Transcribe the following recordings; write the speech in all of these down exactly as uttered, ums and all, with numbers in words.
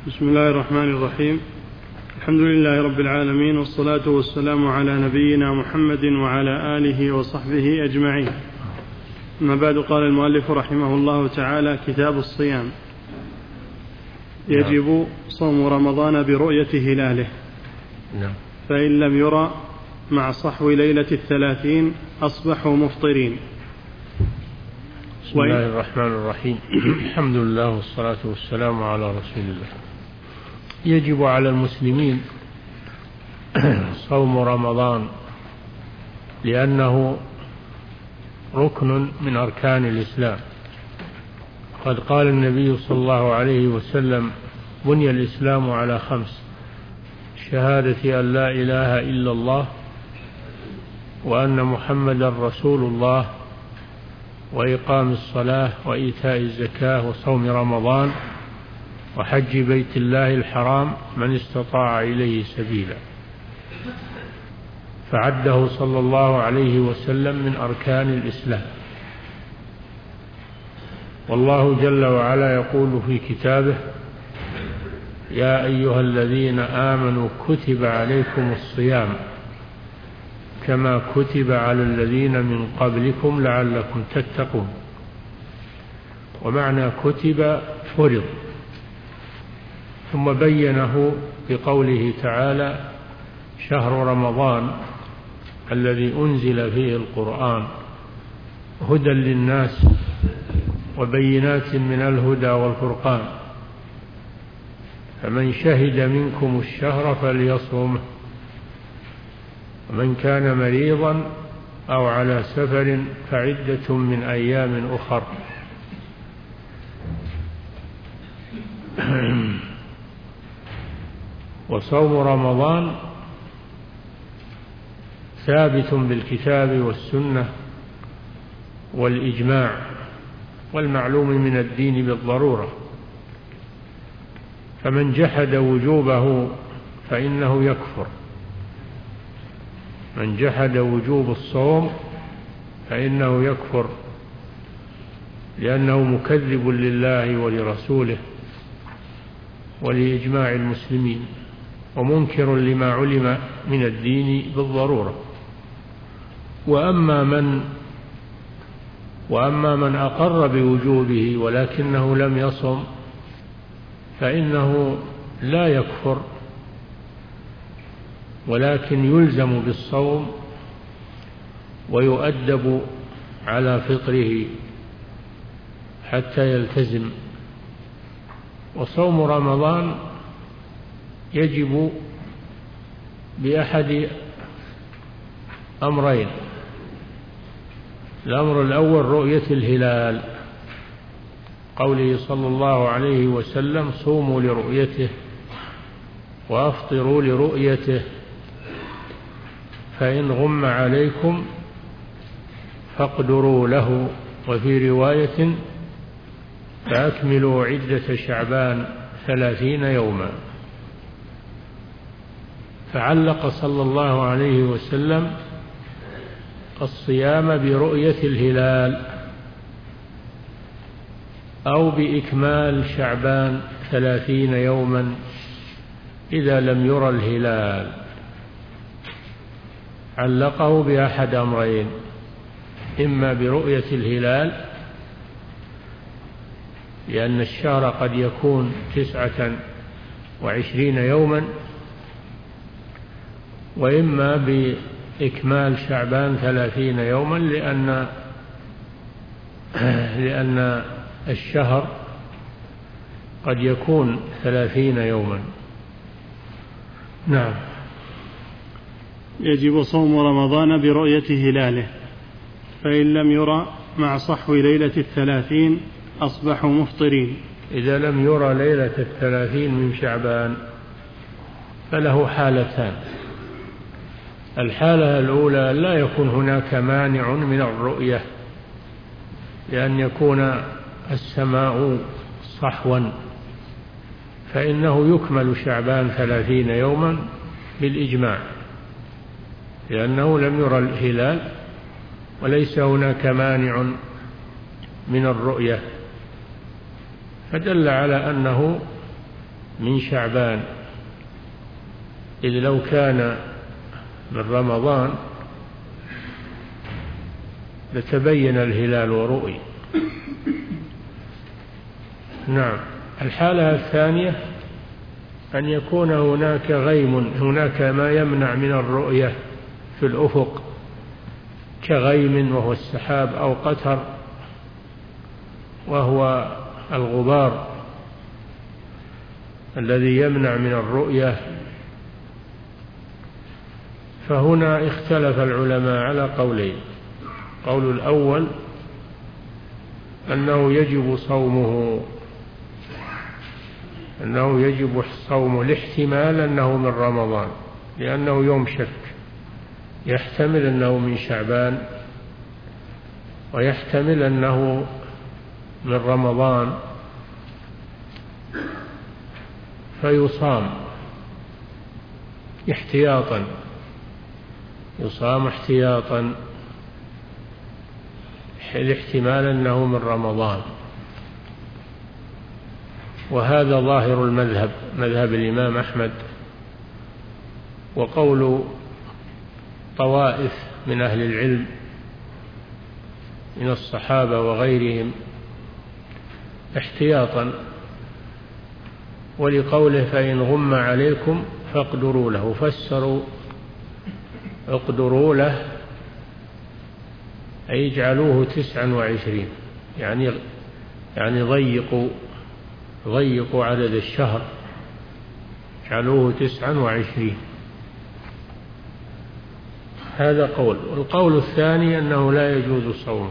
بسم الله الرحمن الرحيم. الحمد لله رب العالمين، والصلاة والسلام على نبينا محمد وعلى آله وصحبه أجمعين. أما بعد، قال المؤلف رحمه الله تعالى: كتاب الصيام. يجب صوم رمضان برؤية هلاله، فإن لم يرى مع صحو ليلة الثلاثين أصبحوا مفطرين. بسم الله الرحمن الرحيم. الحمد لله والصلاة والسلام على رسول الله. يجب على المسلمين صوم رمضان لأنه ركن من أركان الإسلام. قد قال النبي صلى الله عليه وسلم: بني الإسلام على خمس: شهادة أن لا إله إلا الله وأن محمدا رسول الله وإقام الصلاة وإيتاء الزكاة وصوم رمضان وحج بيت الله الحرام من استطاع إليه سبيلا. فعده صلى الله عليه وسلم من أركان الإسلام. والله جل وعلا يقول في كتابه: يا أيها الذين آمنوا كتب عليكم الصيام كما كتب على الذين من قبلكم لعلكم تتقون. ومعنى كتب فرض، ثم بينه بقوله تعالى: شهر رمضان الذي أنزل فيه القرآن هدى للناس وبينات من الهدى والفرقان فمن شهد منكم الشهر فليصومه ومن كان مريضا أو على سفر فعدة من أيام أخر. وصوم رمضان ثابت بالكتاب والسنة والإجماع والمعلوم من الدين بالضرورة، فمن جحد وجوبه فإنه يكفر. من جحد وجوب الصوم فإنه يكفر، لأنه مكذب لله ولرسوله ولإجماع المسلمين، ومنكر لما علم من الدين بالضرورة. وأما من وأما من أقر بوجوبه ولكنه لم يصم فإنه لا يكفر، ولكن يلزم بالصوم ويؤدب على فطره حتى يلتزم. وصوم رمضان يجب بأحد أمرين: الأمر الأول رؤية الهلال، قوله صلى الله عليه وسلم: صوموا لرؤيته وأفطروا لرؤيته، فإن غم عليكم فاقدروا له. وفي رواية: فأكملوا عدة شعبان ثلاثين يوما. فعلق صلى الله عليه وسلم الصيام برؤية الهلال أو بإكمال شعبان ثلاثين يوما إذا لم يرى الهلال. علقه بأحد أمرين: إما برؤية الهلال لأن الشهر قد يكون تسعة وعشرين يوما، وإما بإكمال شعبان ثلاثين يوما لأن لأن الشهر قد يكون ثلاثين يوما. نعم. يجب صوم رمضان برؤية هلاله، فإن لم يرى مع صحو ليلة الثلاثين أصبحوا مفطرين. إذا لم يرى ليلة الثلاثين من شعبان فله حالتان: الحالة الأولى لا يكون هناك مانع من الرؤية، لأن يكون السماء صحوا، فإنه يكمل شعبان ثلاثين يوما بالإجماع، لأنه لم يرى الهلال وليس هناك مانع من الرؤية، فدل على أنه من شعبان، إذ لو كان من رمضان لتبين الهلال ورؤي. نعم. الحالة الثانية أن يكون هناك غيم، هناك ما يمنع من الرؤية في الأفق كغيم وهو السحاب، أو قتر وهو الغبار الذي يمنع من الرؤية. فهنا اختلف العلماء على قولين. قول الأول أنه يجب صومه، أنه يجب صومه لاحتمال أنه من رمضان، لأنه يوم شك، يحتمل أنه من شعبان ويحتمل أنه من رمضان، فيصام احتياطا، يصام احتياطا الاحتمال أنه من رمضان. وهذا ظاهر المذهب، مذهب الإمام أحمد، وقول طوائف من أهل العلم من الصحابة وغيرهم احتياطا، ولقوله فإن غم عليكم فاقدروا له، فسروا اقدروا له أي اجعلوه تسعا وعشرين، يعني يعني ضيقوا ضيقوا عدد الشهر، اجعلوه تسعا وعشرين. هذا قول. والقول الثاني أنه لا يجوز صومه،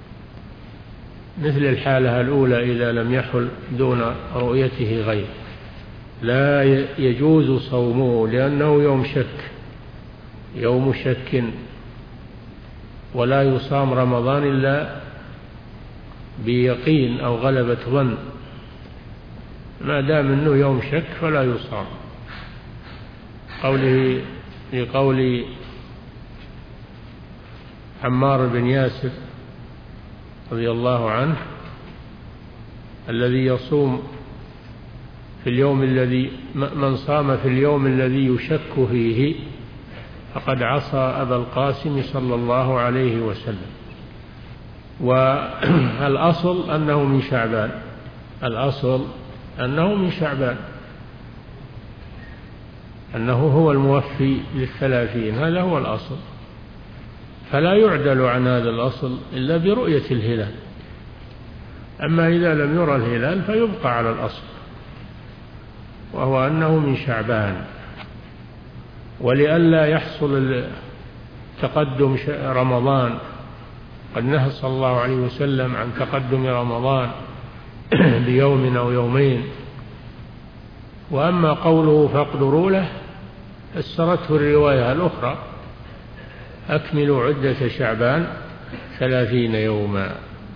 مثل الحالة الأولى إذا لم يحل دون رؤيته غير، لا يجوز صومه لأنه يوم شك، يوم شك، ولا يصام رمضان إلا بيقين أو غلبة ظن، ما دام أنه يوم شك فلا يصام. قوله لقول عمار بن ياسر رضي الله عنه الذي يصوم في اليوم الذي من صام في اليوم الذي يشك فيه فقد عصى أبا القاسم صلى الله عليه وسلم. والأصل أنه من شعبان، الأصل أنه من شعبان، أنه هو الموفي للثلاثين، هذا هو الأصل، فلا يعدل عن هذا الأصل إلا برؤية الهلال. أما إذا لم يرى الهلال فيبقى على الأصل، وهو أنه من شعبان. ولئلا يحصل تقدم رمضان، قد نهى صلى الله عليه وسلم عن تقدم رمضان بيوم أو يومين. وأما قوله فاقدروا له فسرته الرواية الأخرى أكملوا عدة شعبان ثلاثين يوما،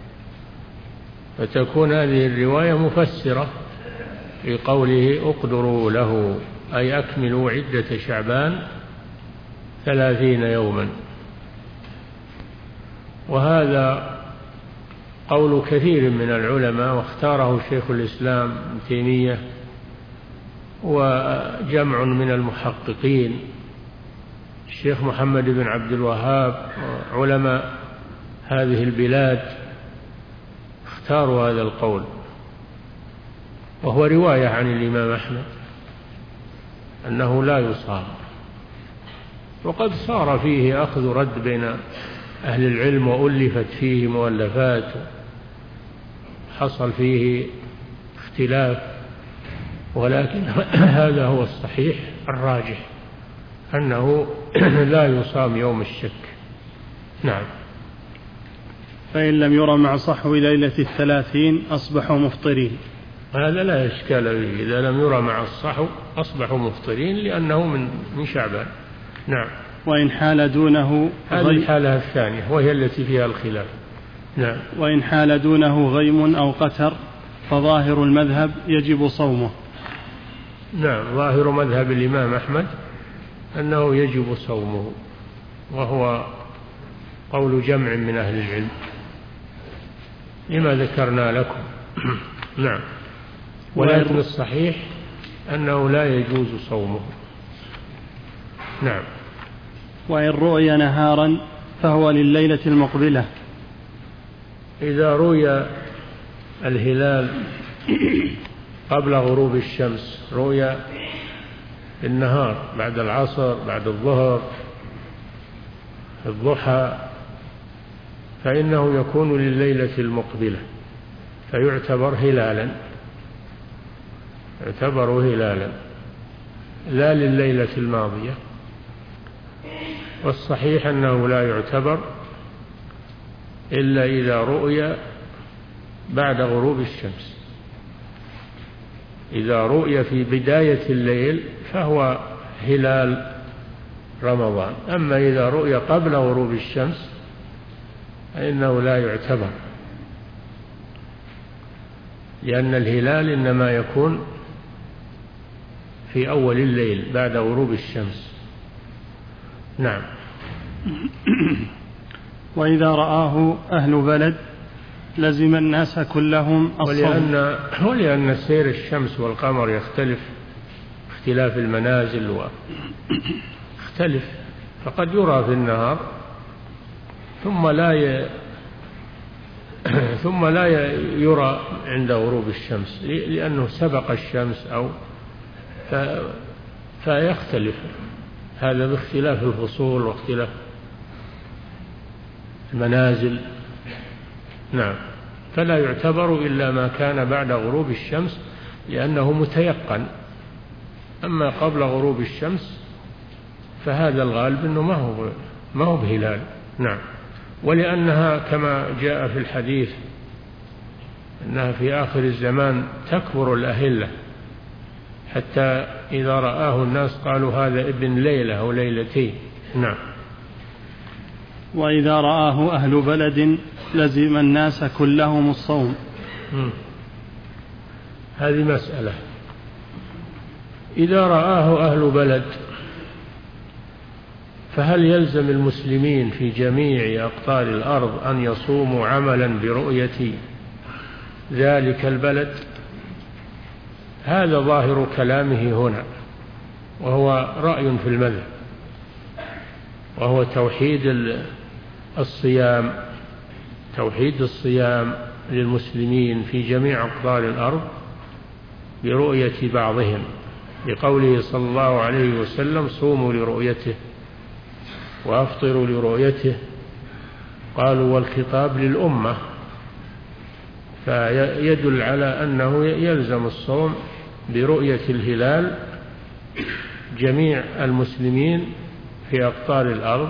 فتكون هذه الرواية مفسرة لقوله اقدروا له، أي أكملوا عدة شعبان ثلاثين يوما. وهذا قول كثير من العلماء، واختاره شيخ الإسلام ابن تيمية وجمع من المحققين، الشيخ محمد بن عبد الوهاب، علماء هذه البلاد اختاروا هذا القول، وهو رواية عن الإمام أحمد أنه لا يصام. وقد صار فيه أخذ رد بين أهل العلم، وألفت فيه مؤلفات، حصل فيه اختلاف، ولكن هذا هو الصحيح الراجح أنه لا يصام يوم الشك. نعم. فإن لم يرى مع صحو ليلة الثلاثين أصبحوا مفطرين، هذا لا إشكال فيه، إذا لم يرى مع الصحو أصبحوا مفطرين لأنه من من شعبان. نعم. وإن حال دونه، هذه الحالة الثانية وهي التي فيها الخلاف. نعم. وإن حال دونه غيم أو قتر فظاهر المذهب يجب صومه. نعم، ظاهر مذهب الإمام أحمد أنه يجب صومه، وهو قول جمع من أهل العلم لما ذكرنا لكم. نعم. ولكن الصحيح أنه لا يجوز صومه. نعم. وإن رؤي نهارا فهو لليلة المقبلة. إذا رؤي الهلال قبل غروب الشمس، رؤي النهار بعد العصر بعد الظهر الضحى، فإنه يكون لليلة المقبلة فيعتبر هلالا، يعتبر هلالا لا لليلة الماضية. والصحيح أنه لا يعتبر إلا إذا رؤي بعد غروب الشمس. إذا رؤي في بداية الليل فهو هلال رمضان، أما إذا رؤي قبل غروب الشمس فإنه لا يعتبر، لأن الهلال إنما يكون في أول الليل بعد غروب الشمس. نعم. وإذا رآه أهل بلد لزم الناس كلهم الصوم. ولأن, ولأن سير الشمس والقمر يختلف اختلاف المنازل ويختلف، فقد يرى في النهار ثم لا ي... ثم لا يرى عند غروب الشمس لأنه سبق الشمس أو ف... فيختلف هذا باختلاف الفصول واختلاف المنازل. نعم. فلا يعتبر إلا ما كان بعد غروب الشمس لأنه متيقن، أما قبل غروب الشمس فهذا الغالب أنه ما هو ما هو بهلال. نعم. ولأنها كما جاء في الحديث أنها في آخر الزمان تكبر الأهلة حتى إذا رآه الناس قالوا هذا ابن ليلة أو ليلتين. نعم. وإذا رآه أهل بلد لزم الناس كلهم الصوم. م. هذه مسألة. إذا رآه أهل بلد فهل يلزم المسلمين في جميع أقطار الأرض أن يصوموا عملا برؤية ذلك البلد؟ هذا ظاهر كلامه هنا، وهو رأي في المذهب، وهو توحيد الصيام، توحيد الصيام للمسلمين في جميع أقطار الأرض برؤية بعضهم، بقوله صلى الله عليه وسلم صوموا لرؤيته وأفطروا لرؤيته. قالوا والخطاب للأمة، فيدل على أنه يلزم الصوم برؤية الهلال جميع المسلمين في أقطار الأرض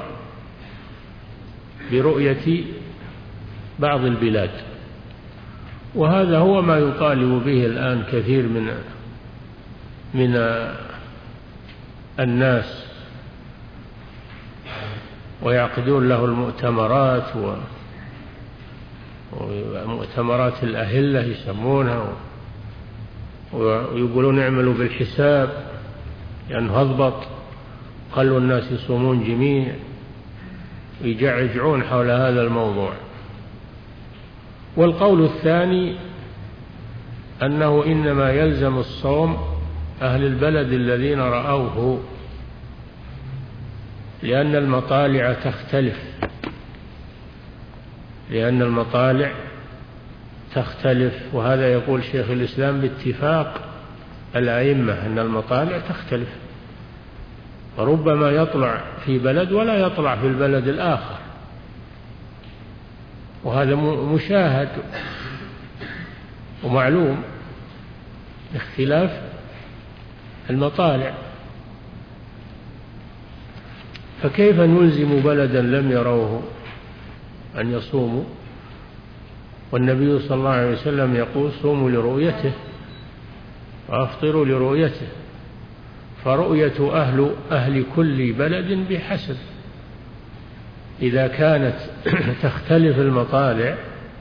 برؤية بعض البلاد. وهذا هو ما يطالب به الآن كثير من من الناس، ويعقدون له المؤتمرات ومؤتمرات الأهلة يسمونها، ويقولون اعملوا بالحساب لأنه هضبط، خلوا الناس يصومون جميع، ويجعجعون حول هذا الموضوع. والقول الثاني أنه إنما يلزم الصوم أهل البلد الذين رأوه، لأن المطالع تختلف، لأن المطالع تختلف وهذا يقول شيخ الإسلام باتفاق الأئمة أن المطالع تختلف، فربما يطلع في بلد ولا يطلع في البلد الآخر، وهذا مشاهد ومعلوم اختلاف المطالع. فكيف نلزم بلدا لم يروه أن يصوموا، والنبي صلى الله عليه وسلم يقول صوموا لرؤيته وأفطروا لرؤيته، فرؤية أهل, أهل كل بلد بحسب، إذا كانت تختلف المطالع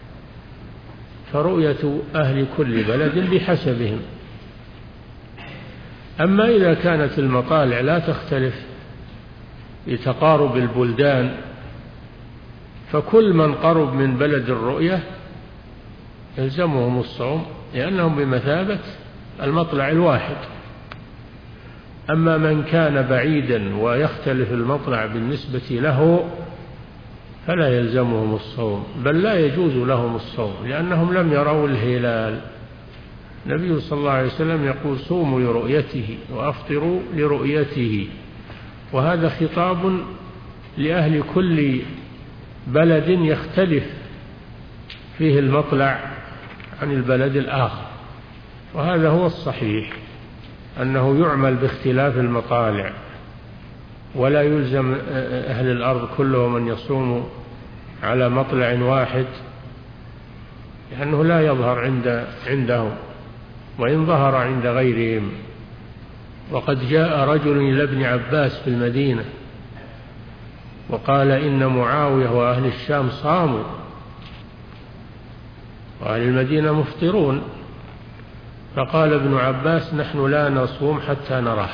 فرؤية أهل كل بلد بحسبهم. أما إذا كانت المطالع لا تختلف بتقارب البلدان فكل من قرب من بلد الرؤية يلزمهم الصوم، لأنهم بمثابة المطلع الواحد. أما من كان بعيدا ويختلف المطلع بالنسبة له فلا يلزمهم الصوم، بل لا يجوز لهم الصوم لأنهم لم يروا الهلال. النبي صلى الله عليه وسلم يقول صوموا لرؤيته وأفطروا لرؤيته، وهذا خطاب لأهل كل بلد يختلف فيه المطلع عن البلد الآخر، وهذا هو الصحيح أنه يعمل باختلاف المطالع، ولا يلزم أهل الأرض كلهم أن يصوموا على مطلع واحد لأنه لا يظهر عند عندهم وإن ظهر عند غيرهم. وقد جاء رجل إلى ابن عباس في المدينة وقال إن معاوية وأهل الشام صاموا وأهل المدينة مفطرون، فقال ابن عباس نحن لا نصوم حتى نراه.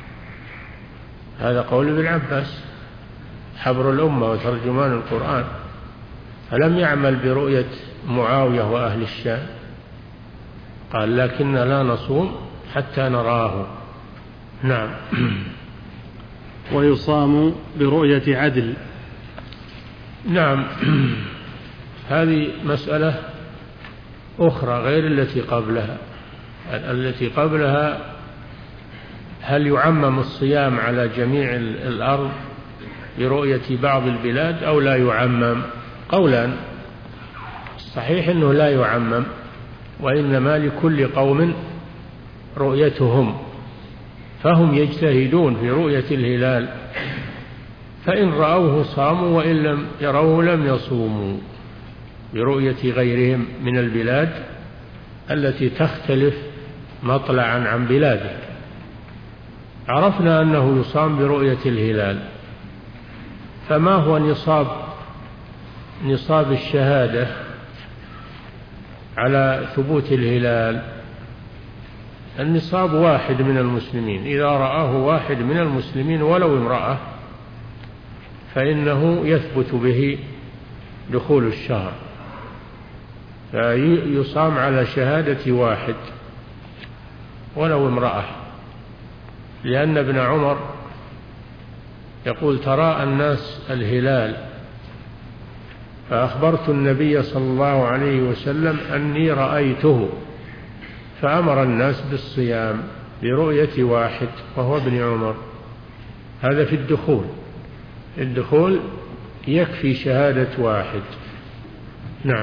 هذا قول ابن عباس حبر الأمة وترجمان القرآن، فلم يعمل برؤية معاوية وأهل الشام، قال لكن لا نصوم حتى نراه. نعم. ويصام برؤية عدل. نعم، هذه مسألة أخرى غير التي قبلها. التي قبلها هل يعمم الصيام على جميع الأرض برؤية بعض البلاد أو لا يعمم؟ قولان، الصحيح أنه لا يعمم، وإنما لكل قوم رؤيتهم، فهم يجتهدون في رؤية الهلال، فإن رأوه صاموا وإن لم يروه لم يصوموا، برؤية غيرهم من البلاد التي تختلف مطلعا عن بلاده. عرفنا أنه يصام برؤية الهلال، فما هو نصاب نصاب الشهادة على ثبوت الهلال؟ النصاب واحد من المسلمين، إذا رآه واحد من المسلمين ولو امرأة فإنه يثبت به دخول الشهر، فيصام على شهادة واحد ولو امرأة، لأن ابن عمر يقول تراءى الناس الهلال فأخبرت النبي صلى الله عليه وسلم أني رأيته، فأمر الناس بالصيام برؤية واحد وهو ابن عمر. هذا في الدخول، الدخول يكفي شهادة واحد. نعم.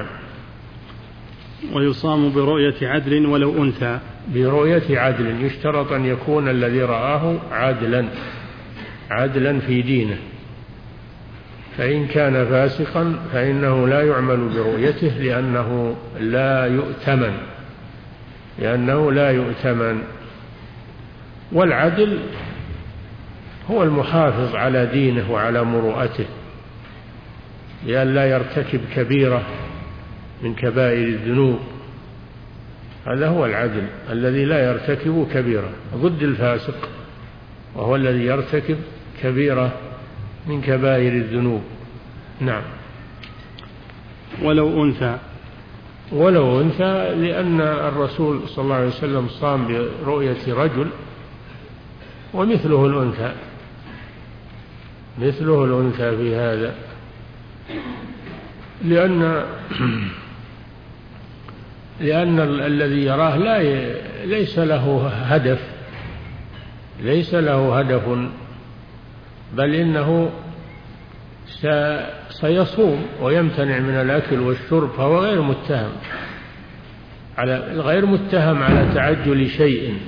ويصام برؤية عدل ولو أنثى. برؤية عدل، يشترط أن يكون الذي رآه عدلا عدلا في دينه، فإن كان فاسقا فإنه لا يعمل برؤيته لأنه لا يؤتمن لأنه لا يؤتمن. والعدل هو المحافظ على دينه وعلى مروءته لأن لا يرتكب كبيرة من كبائر الذنوب، هذا هو العدل الذي لا يرتكب كبيرة، ضد الفاسق وهو الذي يرتكب كبيرة من كبائر الذنوب. نعم. ولو أنثى. ولو أنثى، لأن الرسول صلى الله عليه وسلم صام برؤية رجل ومثله الأنثى، مثله الأنثى في هذا، لأن لأن الذي يراه لا ي... ليس له هدف ليس له هدف بل إنه س... سيصوم ويمتنع من الأكل والشرب، فهو غير متهم على غير متهم على تعجل شيء،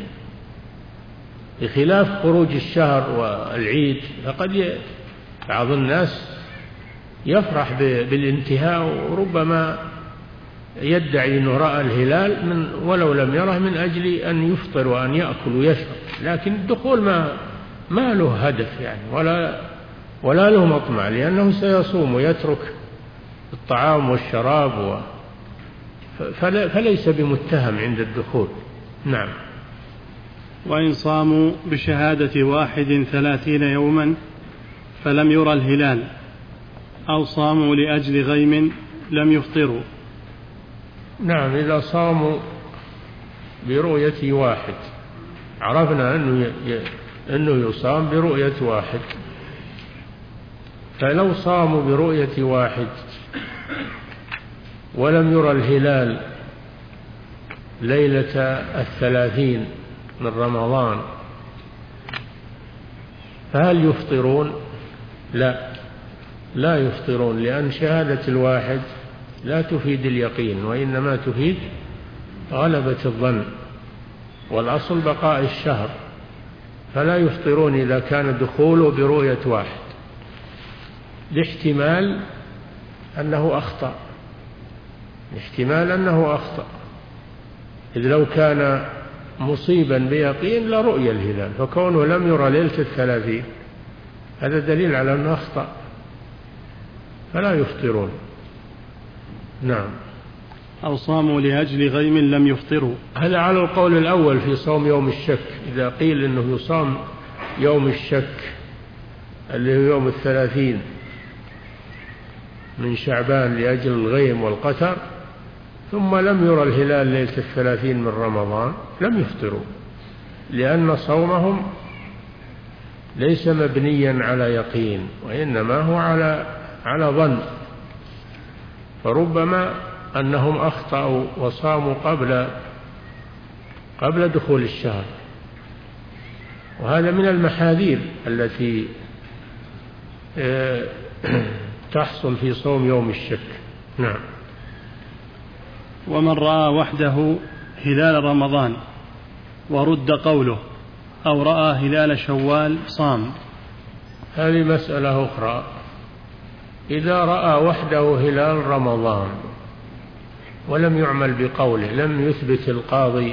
بخلاف خروج الشهر والعيد، فقد ي... بعض الناس يفرح ب... بالانتهاء، وربما يدعي أنه رأى الهلال من ولو لم يره من أجل أن يفطر وأن يأكل ويشرب، لكن الدخول ما ما له هدف يعني ولا ولا له مطمع، لأنه سيصوم ويترك الطعام والشراب و... فليس بمتهم عند الدخول. نعم. وإن صاموا بشهادة واحد ثلاثين يوما فلم يرى الهلال أو صاموا لأجل غيم لم يفطروا. نعم، إذا صاموا برؤية واحد، عرفنا أنه أنه يصام برؤية واحد. فلو صاموا برؤية واحد ولم يرى الهلال ليلة الثلاثين من رمضان فهل يفطرون؟ لا، لا يفطرون، لأن شهادة الواحد لا تفيد اليقين، وإنما تفيد غلبة الظن، والأصل بقاء الشهر. فلا يفطرون إذا كان دخوله برؤية واحد، لاحتمال أنه أخطأ، احتمال أنه أخطأ، إذ لو كان مصيبا بيقين لرؤية الهلال، فكونه لم يرى ليلة الثلاثين هذا دليل على أنه أخطأ، فلا يفطرون. نعم. أو صاموا لأجل غيم لم يفطروا. هذا على القول الأول في صوم يوم الشك. إذا قيل إنه يصام يوم الشك اللي هو يوم الثلاثين من شعبان لأجل الغيم والقتر، ثم لم يرى الهلال ليلة الثلاثين من رمضان، لم يفطروا، لأن صومهم ليس مبنيا على يقين، وإنما هو على على ظن. فربما أنهم أخطأوا وصاموا قبل قبل دخول الشهر، وهذا من المحاذير التي تحصل في صوم يوم الشك. نعم. ومن رأى وحده هلال رمضان ورد قوله أو رأى هلال شوال صام. هذه مسألة أخرى. إذا رأى وحده هلال رمضان ولم يعمل بقوله، لم يثبت القاضي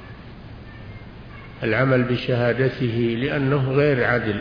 العمل بشهادته لأنه غير عدل،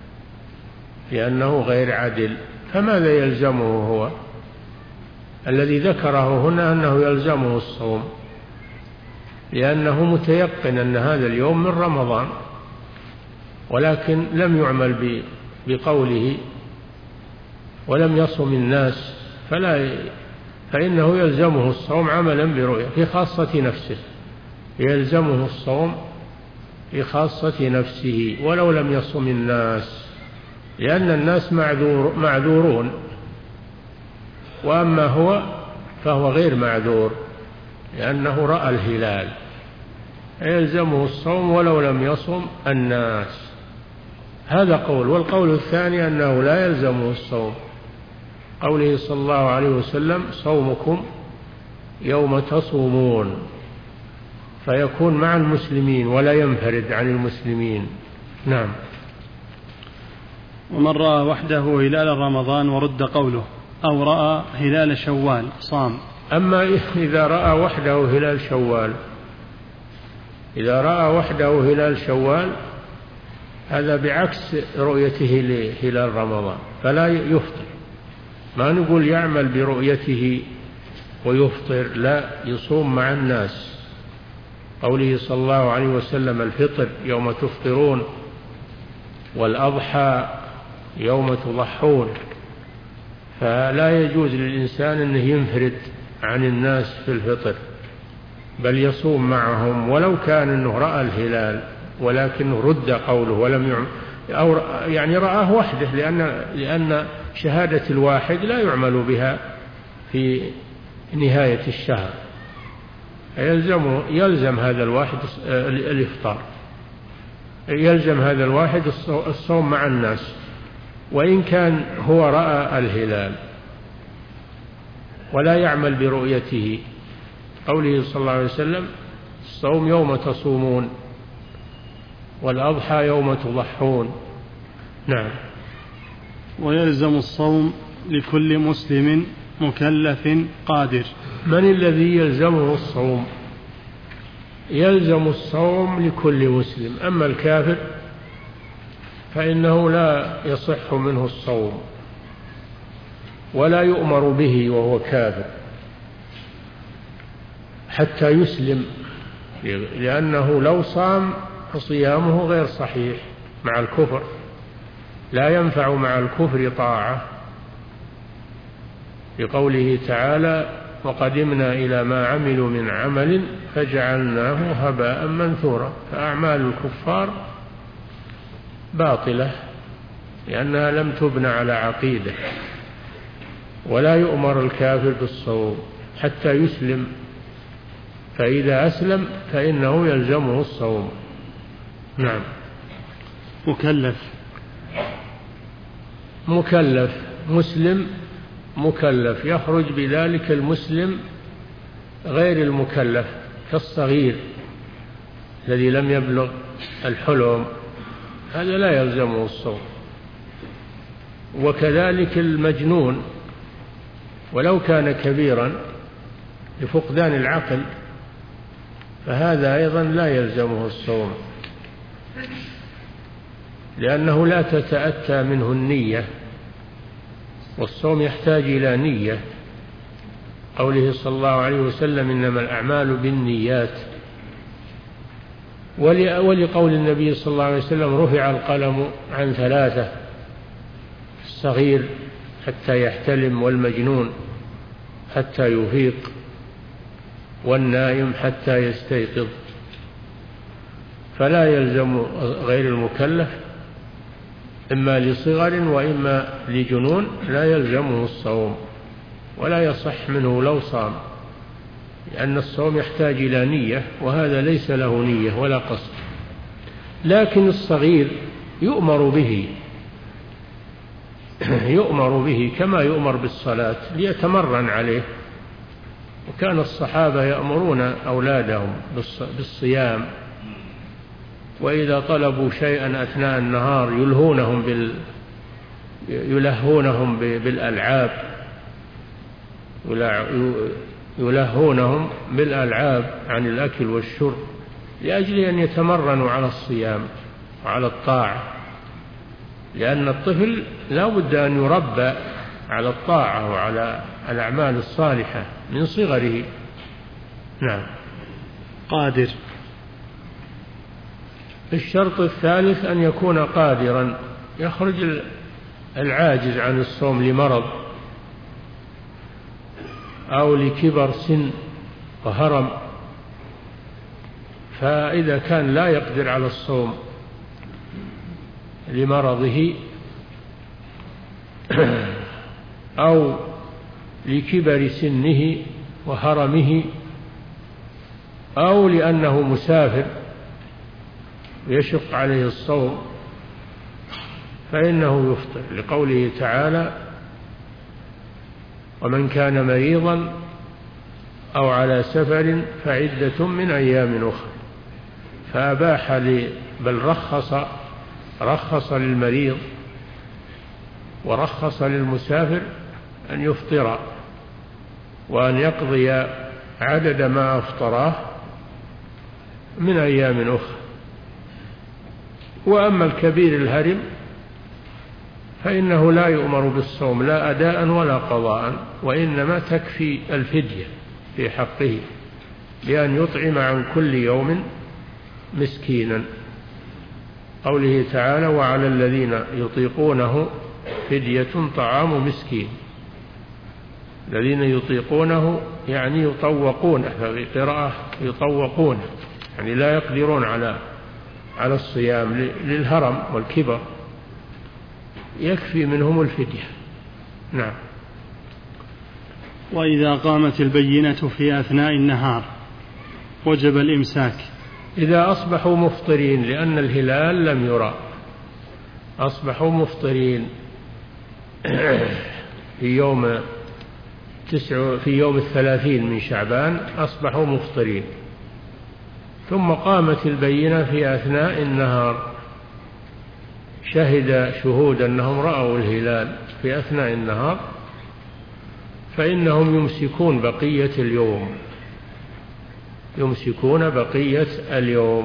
لأنه غير عدل، فماذا يلزمه هو؟ الذي ذكره هنا أنه يلزمه الصوم، لأنه متيقن أن هذا اليوم من رمضان، ولكن لم يعمل بقوله ولم يصم الناس، فلا فإنه يلزمه الصوم عملا برؤية في خاصة نفسه، يلزمه الصوم في خاصة نفسه ولو لم يصم الناس، لأن الناس معذور معذورون، وأما هو فهو غير معذور لأنه رأى الهلال، يلزمه الصوم ولو لم يصم الناس. هذا قول. والقول الثاني أنه لا يلزمه الصوم، قوله صلى الله عليه وسلم صومكم يوم تصومون، فيكون مع المسلمين ولا ينفرد عن المسلمين. نعم. ومن رأى وحده هلال رمضان ورد قوله أو رأى هلال شوال صام. أما إذا رأى وحده هلال شوال، إذا رأى وحده هلال شوال هذا بعكس رؤيته لهلال رمضان، فلا يفطر. ما نقول يعمل برؤيته ويفطر، لا، يصوم مع الناس. قوله صلى الله عليه وسلم الفطر يوم تفطرون والأضحى يوم تضحون، فلا يجوز للإنسان أنه ينفرد عن الناس في الفطر، بل يصوم معهم ولو كان أنه رأى الهلال ولكنه رد قوله ولم يعمل، أو يعني رآه وحده، لأن لأن شهادة الواحد لا يعمل بها في نهاية الشهر، يلزم يلزم هذا الواحد الإفطار، يلزم هذا الواحد الصوم مع الناس وإن كان هو رأى الهلال، ولا يعمل برؤيته. قوله صلى الله عليه وسلم الصوم يوم تصومون والأضحى يوم تضحون. نعم. ويلزم الصوم لكل مسلم مكلف قادر. من الذي يلزمه الصوم؟ يلزم الصوم لكل مسلم، أما الكافر فإنه لا يصح منه الصوم ولا يؤمر به وهو كافر حتى يسلم، لأنه لو صام فصيامه غير صحيح مع الكفر، لا ينفع مع الكفر طاعة، لقوله تعالى وقدمنا إلى ما عملوا من عمل فجعلناه هباء منثورا. فأعمال الكفار باطلة لأنها لم تبنى على عقيدة. ولا يؤمر الكافر بالصوم حتى يسلم، فإذا أسلم فإنه يلزمه الصوم. نعم. مكلف مكلف مسلم مكلف، يخرج بذلك المسلم غير المكلف كالصغير الذي لم يبلغ الحلم، هذا لا يلزمه الصوم. وكذلك المجنون ولو كان كبيرا لفقدان العقل فهذا أيضا لا يلزمه الصوم، لأنه لا تتأتى منه النية، والصوم يحتاج إلى نية. قوله صلى الله عليه وسلم إنما الأعمال بالنيات. ولقول النبي صلى الله عليه وسلم رفع القلم عن ثلاثة: الصغير حتى يحتلم، والمجنون حتى يفيق، والنائم حتى يستيقظ. فلا يلزم غير المكلف إما لصغر وإما لجنون لا يلزمه الصوم، ولا يصح منه لو صام، لأن الصوم يحتاج إلى نية، وهذا ليس له نية ولا قصد. لكن الصغير يؤمر به يؤمر به كما يؤمر بالصلاة ليتمرن عليه. وكان الصحابة يأمرون أولادهم بالصيام، وإذا طلبوا شيئا أثناء النهار يلهونهم بال يلهونهم بالألعاب يلهونهم بالألعاب عن الأكل والشرب، لأجل أن يتمرنوا على الصيام وعلى الطاعة، لأن الطفل لا بد أن يربى على الطاعة وعلى الأعمال الصالحة من صغره. نعم. قادر. الشرط الثالث أن يكون قادرا، يخرج العاجز عن الصوم لمرض أو لكبر سن وهرم، فإذا كان لا يقدر على الصوم لمرضه أو لكبر سنه وهرمه أو لأنه مسافر يشق عليه الصوم فإنه يفطر، لقوله تعالى: ومن كان مريضا أو على سفر فعدة من أيام أخرى. فأباح لي بل رخص رخص للمريض ورخص للمسافر أن يفطر وأن يقضي عدد ما أفطراه من أيام أخرى. وأما الكبير الهرم فإنه لا يؤمر بالصوم لا أداء ولا قضاء، وإنما تكفي الفدية في حقه بأن يطعم عن كل يوم مسكينا. قوله تعالى: وعلى الذين يطيقونه فدية طعام مسكين. الذين يطيقونه يعني يطوقون، في قراءة يطوقون يعني لا يقدرون على على الصيام للهرم والكبر، يكفي منهم الفدية. نعم. وإذا قامت البينة في أثناء النهار وجب الإمساك. إذا أصبحوا مفطرين لأن الهلال لم يرى، أصبحوا مفطرين في يوم تسع في يوم الثلاثين من شعبان أصبحوا مفطرين، ثم قامت البينة في أثناء النهار، شهد شهود أنهم رأوا الهلال في أثناء النهار، فإنهم يمسكون بقية اليوم يمسكون بقية اليوم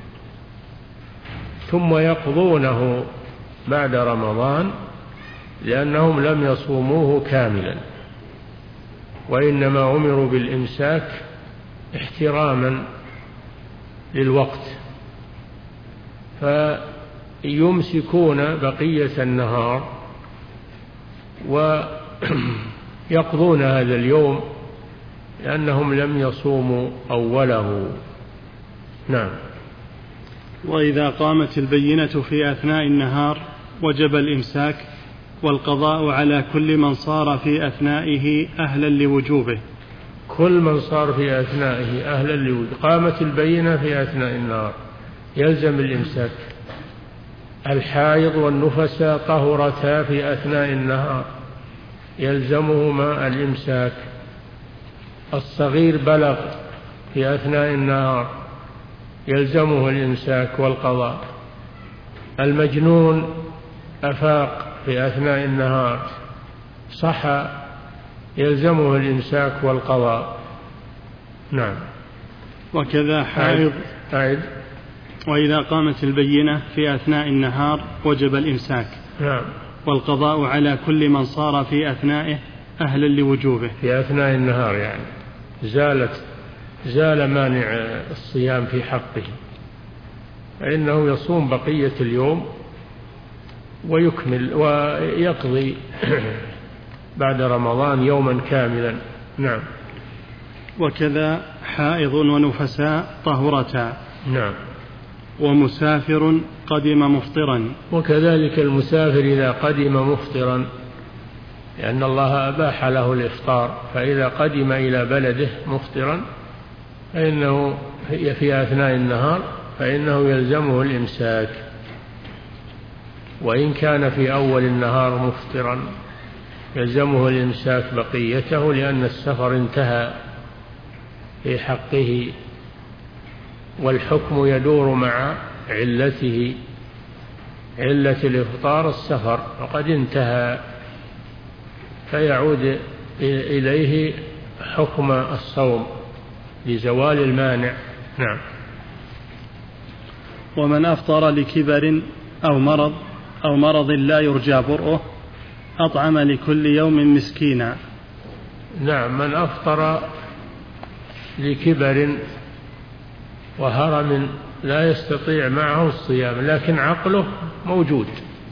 ثم يقضونه بعد رمضان، لأنهم لم يصوموه كاملا، وإنما أمروا بالإمساك احتراما للوقت، فيمسكون بقية النهار ويقضون هذا اليوم لأنهم لم يصوموا أوله. نعم. وإذا قامت البينة في أثناء النهار وجب الإمساك والقضاء على كل من صار في أثنائه أهلا لوجوبه. كل من صار في أثنائه أهلا لوجوبه. قامت البينة في أثناء النهار يلزم الإمساك. الحائض والنفساء طهرتا في أثناء النهار يلزمهما الإمساك. الصغير بلغ في أثناء النهار يلزمه الإمساك والقضاء. المجنون أفاق في أثناء النهار صحى يلزمه الإمساك والقضاء. نعم. وكذا حائض. أعد. وإذا قامت البينة في أثناء النهار وجب الإمساك. نعم. والقضاء على كل من صار في أثنائه أهلا لوجوبه. في أثناء النهار يعني زالت زال مانع الصيام في حقه، فإنه يصوم بقية اليوم ويكمل ويقضي بعد رمضان يوما كاملا. نعم. وكذا حائض ونفساء طهرتا. نعم. ومسافر قدم مفطرا. وكذلك المسافر إذا قدم مفطرا، لأن الله أباح له الإفطار، فإذا قدم إلى بلده مفطرا فإنه في أثناء النهار فإنه يلزمه الإمساك، وإن كان في أول النهار مفطرا يلزمه الإمساك بقيته، لأن السفر انتهى في حقه، والحكم يدور مع علته. علة الإفطار السفر وقد انتهى، فيعود إليه حكم الصوم لزوال المانع. نعم. ومن أفطر لكبر أو مرض أو مرض لا يرجى برؤه أطعم لكل يوم مسكينا. نعم. من أفطر لكبر وهرم لا يستطيع معه الصيام لكن عقله موجود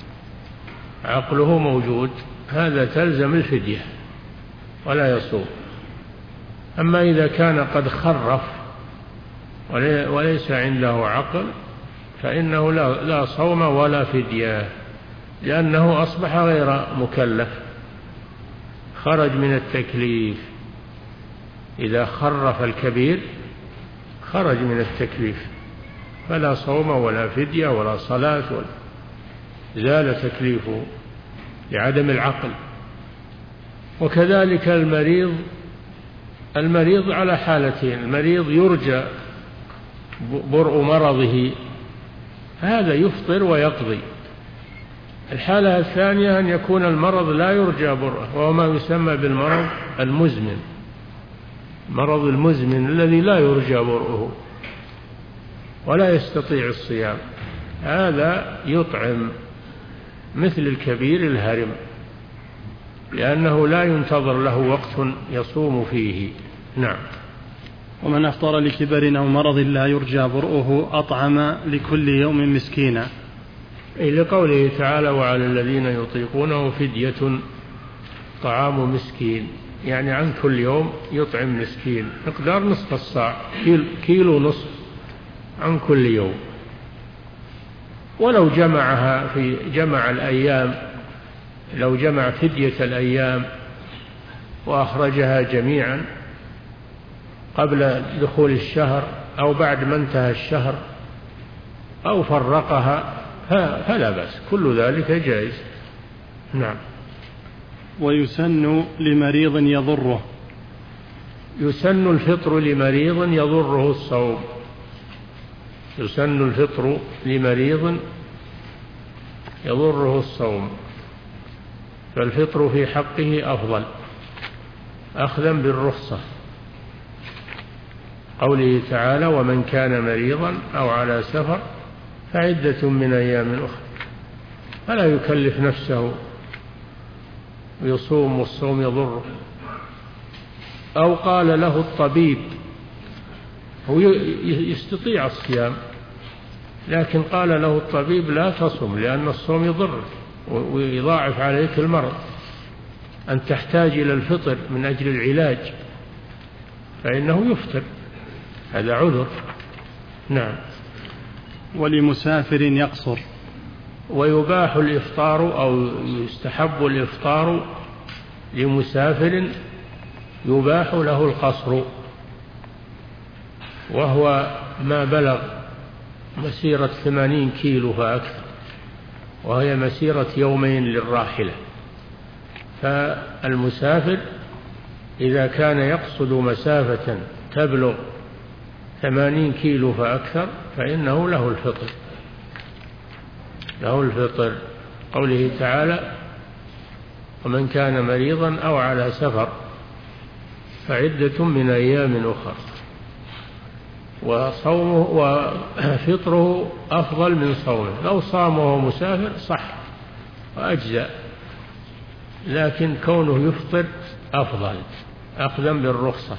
عقله موجود هذا تلزم الفدية ولا يصوم. أما إذا كان قد خرف وليس عنده عقل فإنه لا, لا صوم ولا فدية، لأنه أصبح غير مكلف، خرج من التكليف. إذا خرف الكبير خرج من التكليف، فلا صوم ولا فدية ولا صلاة ولا زال تكليفه لعدم العقل. وكذلك المريض المريض على حالتين: المريض يرجى برء مرضه هذا يفطر ويقضي. الحالة الثانية أن يكون المرض لا يرجى برءه، وهو ما يسمى بالمرض المزمن، مرض المزمن الذي لا يرجى برؤه ولا يستطيع الصيام، هذا يطعم مثل الكبير الهرم، لأنه لا ينتظر له وقت يصوم فيه. نعم. ومن أفطر لكبر أو مرض لا يرجى برؤه أطعم لكل يوم مسكينا، أي لقوله تعالى: وعلى الذين يطيقونه فدية طعام مسكين، يعني عن كل يوم يطعم مسكين مقدار نصف الصاع، كيلو نصف عن كل يوم. ولو جمعها في جمع الأيام، لو جمع فدية الأيام وأخرجها جميعا قبل دخول الشهر أو بعد ما انتهى الشهر أو فرقها فلا بأس، كل ذلك جائز. نعم. ويسن لمريض يضره، يسن الفطر لمريض يضره الصوم، يسن الفطر لمريض يضره الصوم، فالفطر في حقه أفضل أخذا بالرخصة، قوله تعالى: ومن كان مريضا أو على سفر فعدة من أيام أخرى، فلا يكلف نفسه ويصوم والصوم يضره. أو قال له الطبيب، هو يستطيع الصيام لكن قال له الطبيب: لا تصم لأن الصوم يضر ويضاعف عليك المرض، أن تحتاج إلى الفطر من أجل العلاج، فإنه يفطر، هذا عذر. نعم. ولمسافر يقصر. ويباح الإفطار أو يستحب الإفطار لمسافر يباح له القصر، وهو ما بلغ مسيرة ثمانين كيلو فأكثر، وهي مسيرة يومين للراحلة. فالمسافر إذا كان يقصد مسافة تبلغ ثمانين كيلو فأكثر فإنه له الفطر له الفطر قوله تعالى: ومن كان مريضا أو على سفر فعدة من أيام أخرى. وصومه وفطره أفضل من صومه، لو صامه مسافر صح وأجزأ، لكن كونه يفطر أفضل أقدم بالرخصة.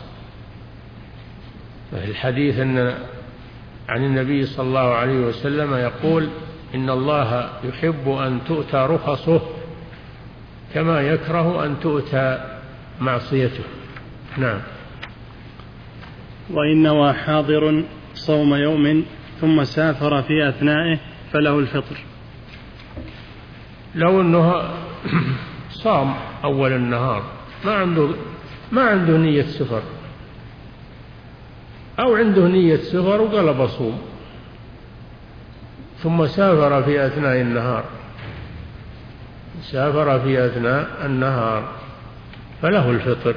في الحديث أن عن النبي صلى الله عليه وسلم يقول: إن الله يحب أن تؤتى رخصه كما يكره أن تؤتى معصيته. نعم. وإن نوى حاضر صوم يوم ثم سافر في أثنائه فله الفطر. لو أنه صام أول النهار ما عنده ما عنده نية سفر، أو عنده نية سفر وقلب صوم، ثم سافر في أثناء النهار سافر في أثناء النهار فله الفطر،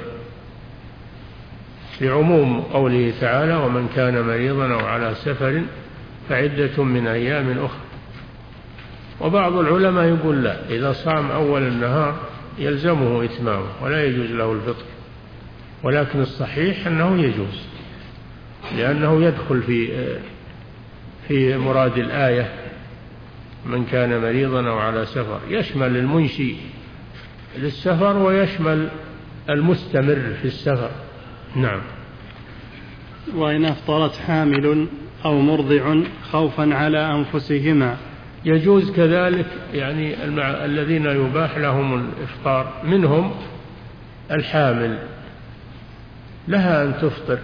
لعموم قوله تعالى: ومن كان مريضا أو على سفر فعدة من أيام أخرى. وبعض العلماء يقول لا، إذا صام أول النهار يلزمه إتمامه ولا يجوز له الفطر، ولكن الصحيح أنه يجوز، لأنه يدخل في في مراد الآية: من كان مريضا أو على سفر، يشمل المنشي للسفر ويشمل المستمر في السفر. نعم. وإن أفطرت حامل أو مرضع خوفا على أنفسهما يجوز كذلك، يعني المع... الذين يباح لهم الإفطار منهم الحامل لها أن تفطر،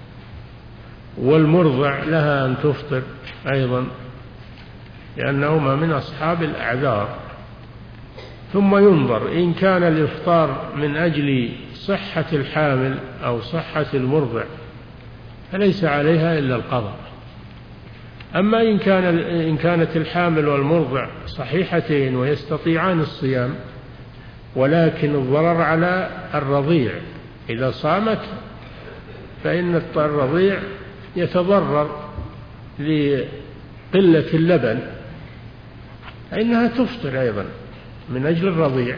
والمرضع لها أن تفطر أيضا، لأنهما من أصحاب الأعذار. ثم ينظر إن كان الإفطار من أجل صحة الحامل أو صحة المرضع فليس عليها إلا القضاء. أما إن كان إن كانت الحامل والمرضع صحيحتين ويستطيعان الصيام، ولكن الضرر على الرضيع، إذا صامت فإن الرضيع يتضرر لقلة اللبن، فإنها تفطر أيضا من أجل الرضيع،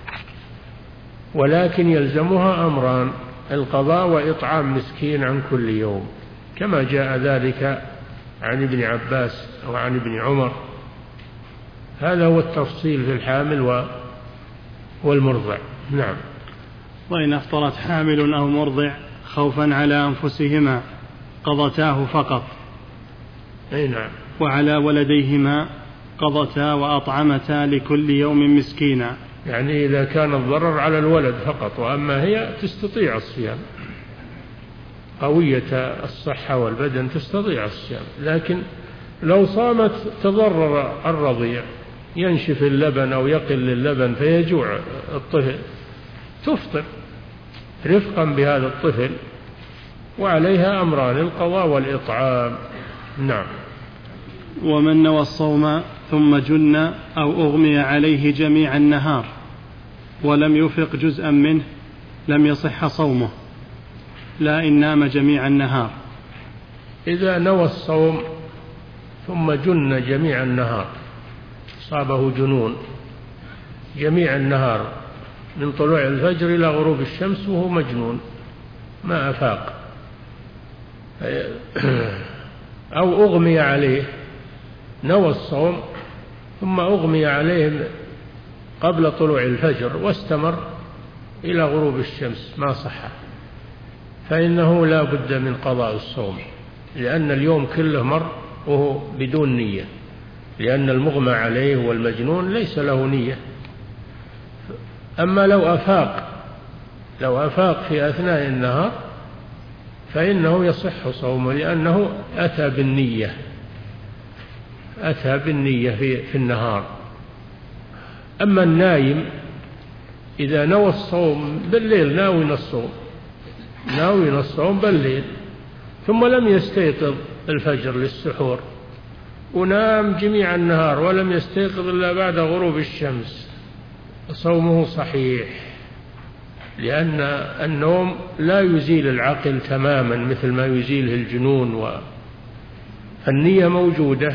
ولكن يلزمها أمران: القضاء وإطعام مسكين عن كل يوم، كما جاء ذلك عن ابن عباس وعن ابن عمر. هذا هو التفصيل في الحامل والمرضع. نعم. وإن أفطرت حامل أو مرضع خوفا على أنفسهما قضتاه فقط. أي نعم. وعلى ولديهما قضتا وأطعمتا لكل يوم مسكينا. يعني إذا كان الضرر على الولد فقط، وأما هي تستطيع الصيام، قوية الصحة والبدن تستطيع الصيام، لكن لو صامت تضرر الرضيع، ينشف اللبن أو يقل اللبن فيجوع الطفل، تفطر رفقا بهذا الطفل، وعليها أمران: القضاء والإطعام. نعم. ومن نوى الصوم ثم جن أو أغمي عليه جميع النهار ولم يفق جزءا منه لم يصح صومه، لا إن نام جميع النهار. إذا نوى الصوم ثم جن جميع النهار، صابه جنون جميع النهار من طلوع الفجر إلى غروب الشمس وهو مجنون ما أفاق، أو أغمي عليه، نوى الصوم ثم أغمي عليه قبل طلوع الفجر واستمر إلى غروب الشمس ما صح، فإنه لا بد من قضاء الصوم، لأن اليوم كله مر وهو بدون نية، لأن المغمى عليه والمجنون ليس له نية. أما لو أفاق لو أفاق في أثناء النهار فإنه يصح صومه، لأنه أتى بالنية. أتى بالنية في, في النهار. أما النايم إذا نوى الصوم بالليل، ناوي الصوم ناوي الصوم بالليل ثم لم يستيقظ الفجر للسحور ونام جميع النهار ولم يستيقظ إلا بعد غروب الشمس، صومه صحيح، لأن النوم لا يزيل العقل تماما مثل ما يزيله الجنون، والنية موجودة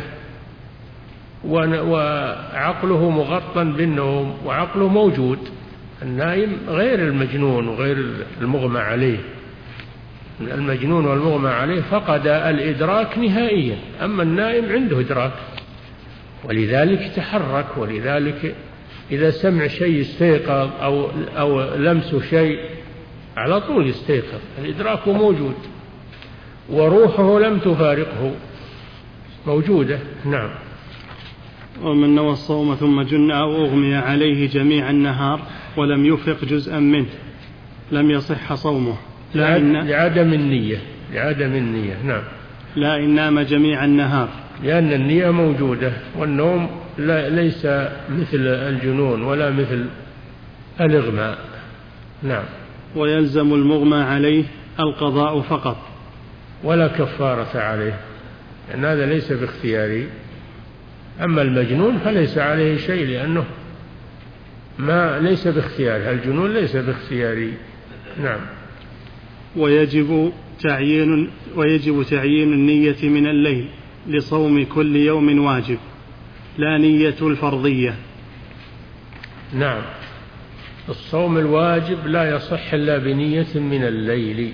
وعقله مغطى بالنوم وعقله موجود. النائم غير المجنون وغير المغمى عليه، المجنون والمغمى عليه فقد الإدراك نهائيا، أما النائم عنده إدراك ولذلك تحرك، ولذلك إذا سمع شيء استيقظ أو, أو لمس شيء على طول يستيقظ، الإدراك موجود وروحه لم تفارقه، موجودة. نعم. ومن نوى الصوم ثم جن أو أغمي عليه جميع النهار ولم يفق جزءا منه لم يصح صومه، لا إن لعدم النية لعدم النية نعم، لا إن نام جميع النهار، لأن النية موجودة، والنوم لا ليس مثل الجنون ولا مثل الإغماء. نعم. ويلزم المغمى عليه القضاء فقط ولا كفارة عليه، لأن هذا ليس باختياري. أما المجنون فليس عليه شيء لأنه ما ليس باختياري، الجنون ليس باختياري. نعم. ويجب تعيين ويجب تعيين النية من الليل لصوم كل يوم واجب، لا نية الفرضية. نعم. الصوم الواجب لا يصح إلا بنية من الليل،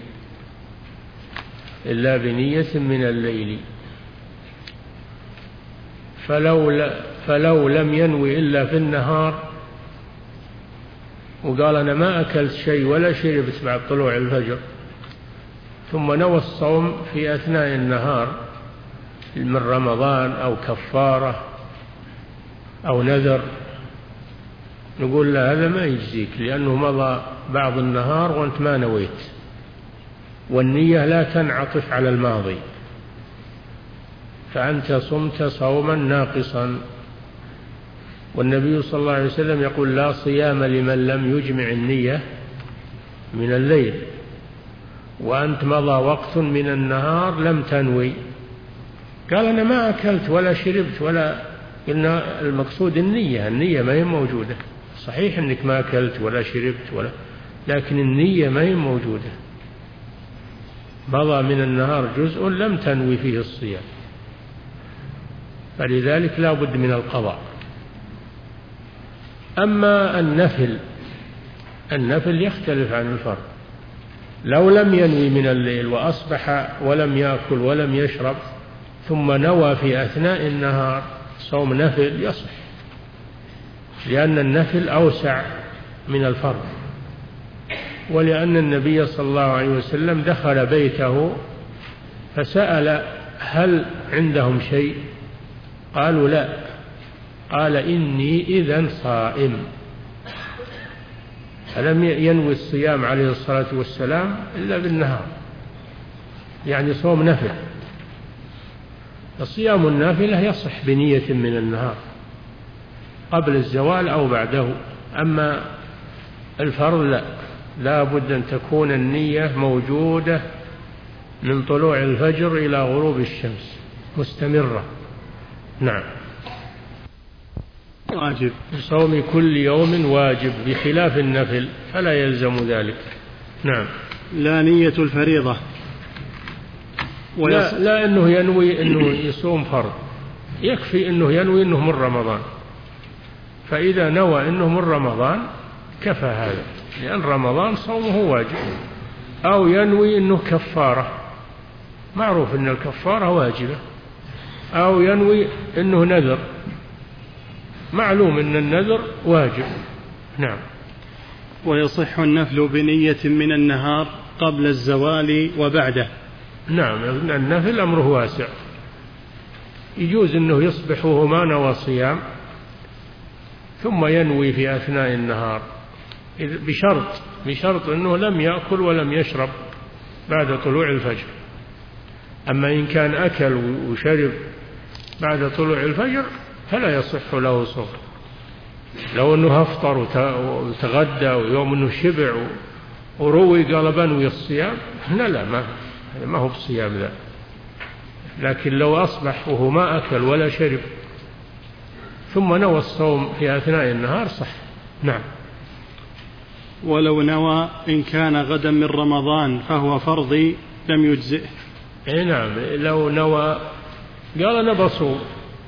إلا بنية من الليل. فلو, فلو لم ينوي إلا في النهار وقال أنا ما أكلت شيء ولا شربت بعد طلوع الفجر، ثم نوى الصوم في أثناء النهار من رمضان أو كفارة أو نذر، نقول له هذا ما يجزيك، لأنه مضى بعض النهار وأنت ما نويت، والنية لا تنعطف على الماضي، فأنت صمت صوما ناقصا. والنبي صلى الله عليه وسلم يقول لا صيام لمن لم يجمع النية من الليل، وأنت مضى وقت من النهار لم تنوي، قال أنا ما أكلت ولا شربت ولا، قلنا المقصود النية، النية ما هي موجودة. صحيح أنك ما أكلت ولا شربت ولا، لكن النية ما هي موجودة، مضى من النهار جزء لم تنوي فيه الصيام، فلذلك لا بد من القضاء. أما النفل، النفل يختلف عن الفرض، لو لم ينوي من الليل وأصبح ولم يأكل ولم يشرب ثم نوى في أثناء النهار صوم نفل يصح، لأن النفل أوسع من الفرض، ولأن النبي صلى الله عليه وسلم دخل بيته فسأل هل عندهم شيء؟ قالوا لا، قال إني إذن صائم، فلم ينوي الصيام عليه الصلاة والسلام إلا بالنهار، يعني صوم نفل. الصيام النافلة يصح بنية من النهار قبل الزوال أو بعده، أما الفرض لا، لا بد أن تكون النية موجودة من طلوع الفجر إلى غروب الشمس مستمرة. نعم. واجب صوم كل يوم واجب بخلاف النفل فلا يلزم ذلك. نعم. لا نية الفريضة، لا, لا أنه ينوي أنه يصوم فرض، يكفي أنه ينوي أنه من رمضان، فإذا نوى أنه من رمضان كفى هذا، لأن رمضان صومه واجب. أو ينوي أنه كفارة، معروف أن الكفارة واجبة، أو ينوي أنه نذر، معلوم أن النذر واجب. نعم. ويصح النفل بنية من النهار قبل الزوال وبعده. نعم. النفل أمره واسع، يجوز أنه يصبح وهو ما نوى صيام ثم ينوي في أثناء النهار، بشرط بشرط أنه لم يأكل ولم يشرب بعد طلوع الفجر. أما إن كان أكل وشرب بعد طلوع الفجر فلا يصح له صوم. لو أنه أفطر وتغدى ويوم أنه شبع وروي قال بنوي الصيام، لا لا ما, ما هو بصيام ذا. لكن لو أصبح وهو ما أكل ولا شرب ثم نوى الصوم في أثناء النهار صح. نعم. ولو نوى إن كان غدا من رمضان فهو فرضي لم يجزئه. إيه نعم، لو نوى قال أنا بصوم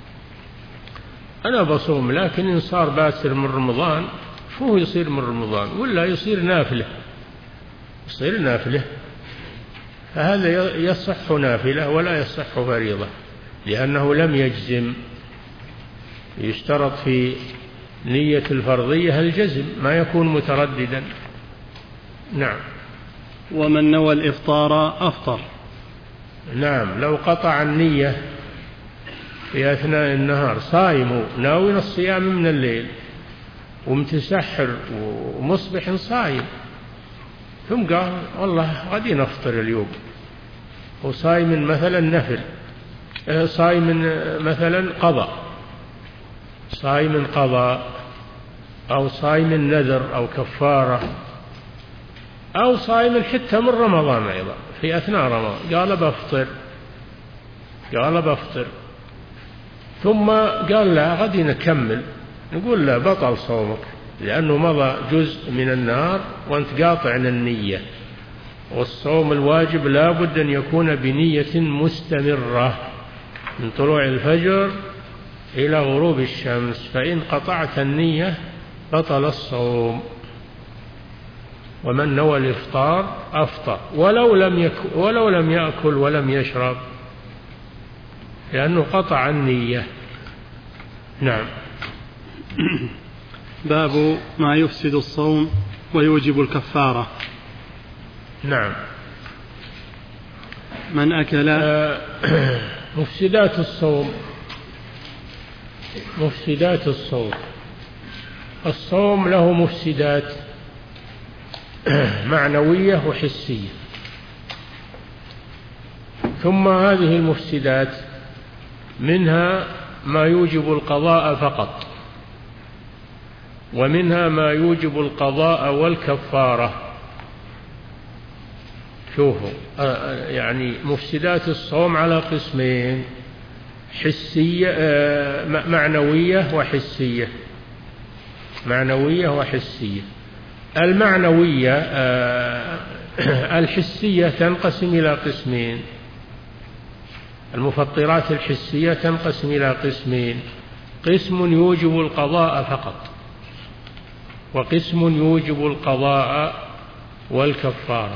أنا بصوم لكن إن صار باسر من رمضان فهو يصير من رمضان ولا يصير نافلة، يصير نافلة، فهذا يصح نافلة ولا يصح فريضة لأنه لم يجزم. يشترط في نية الفرضية الجزم، ما يكون مترددا. نعم. ومن نوى الإفطار أفطر. نعم، لو قطع النية في أثناء النهار صائم ناوي الصيام من الليل ومتسحر ومصبح صائم ثم قال والله غادي نفطر اليوم، وصائم مثلا نفل، صائم مثلا قضاء، صائم قضاء أو صائم نذر أو كفارة أو صائم حتى من رمضان أيضا في أثناء رمضان قال بفطر قال بفطر ثم قال لا غادي نكمل، نقول لا بطل صومك لأنه مضى جزء من النهار وأنت قاطع النية، والصوم الواجب لا بد أن يكون بنية مستمرة من طلوع الفجر إلى غروب الشمس، فإن قطعت النية بطل الصوم. ومن نوى الإفطار أفطر ولو لم يأكل ولو لم يأكل ولم يشرب لأنه قطع النية. نعم. باب ما يفسد الصوم ويوجب الكفارة. نعم. من أكل مفسدات الصوم مفسدات الصوم الصوم له مفسدات معنوية وحسية، ثم هذه المفسدات منها ما يوجب القضاء فقط، ومنها ما يوجب القضاء والكفارة. شوفوا يعني مفسدات الصوم على قسمين، حسية معنوية وحسية معنوية وحسية. المعنوية الحسية تنقسم إلى قسمين، المفطرات الحسية تنقسم إلى قسمين، قسم يوجب القضاء فقط وقسم يوجب القضاء والكفارة.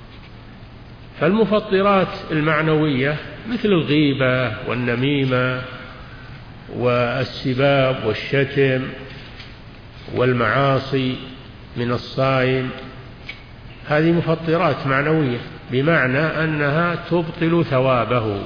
فالمفطرات المعنوية مثل الغيبة والنميمة والسباب والشتم والمعاصي من الصائم، هذه مفطرات معنوية بمعنى أنها تبطل ثوابه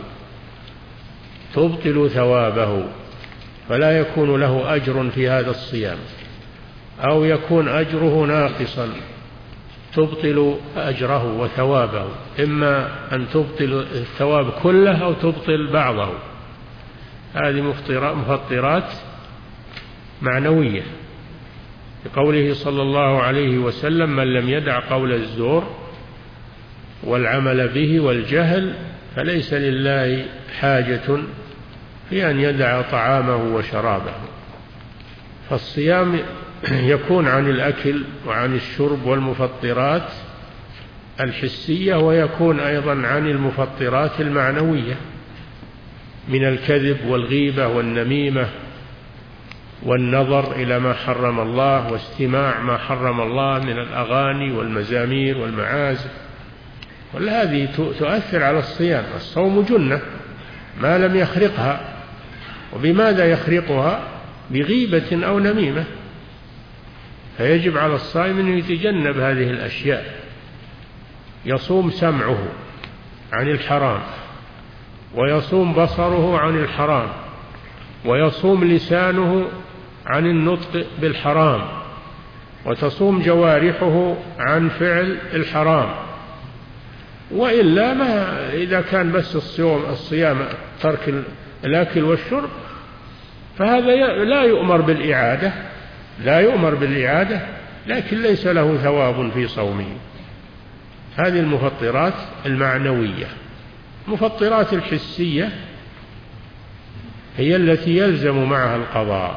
تبطل ثوابه فلا يكون له أجر في هذا الصيام، أو يكون أجره ناقصا، تبطل أجره وثوابه، إما أن تبطل الثواب كله أو تبطل بعضه. هذه مفطرات معنوية، بقوله صلى الله عليه وسلم: من لم يدع قول الزور والعمل به والجهل فليس لله حاجة في أن يدع طعامه وشرابه. فالصيام يكون عن الأكل وعن الشرب والمفطرات الحسية، ويكون أيضا عن المفطرات المعنوية من الكذب والغيبة والنميمة والنظر إلى ما حرم الله واستماع ما حرم الله من الأغاني والمزامير والمعازف، وهذه تؤثر على الصيام. الصوم جنة ما لم يخرقها. وبماذا يخرقها؟ بغيبة أو نميمة. فيجب على الصائم أن يتجنب هذه الأشياء. يصوم سمعه عن الحرام، ويصوم بصره عن الحرام، ويصوم لسانه عن النطق بالحرام، وتصوم جوارحه عن فعل الحرام. وإلا ما إذا كان بس الصيام الصيام ترك الأكل والشرب فهذا لا يؤمر بالإعادة لا يؤمر بالإعادة لكن ليس له ثواب في صومه. هذه المفطرات المعنوية. المفطرات الحسية هي التي يلزم معها القضاء،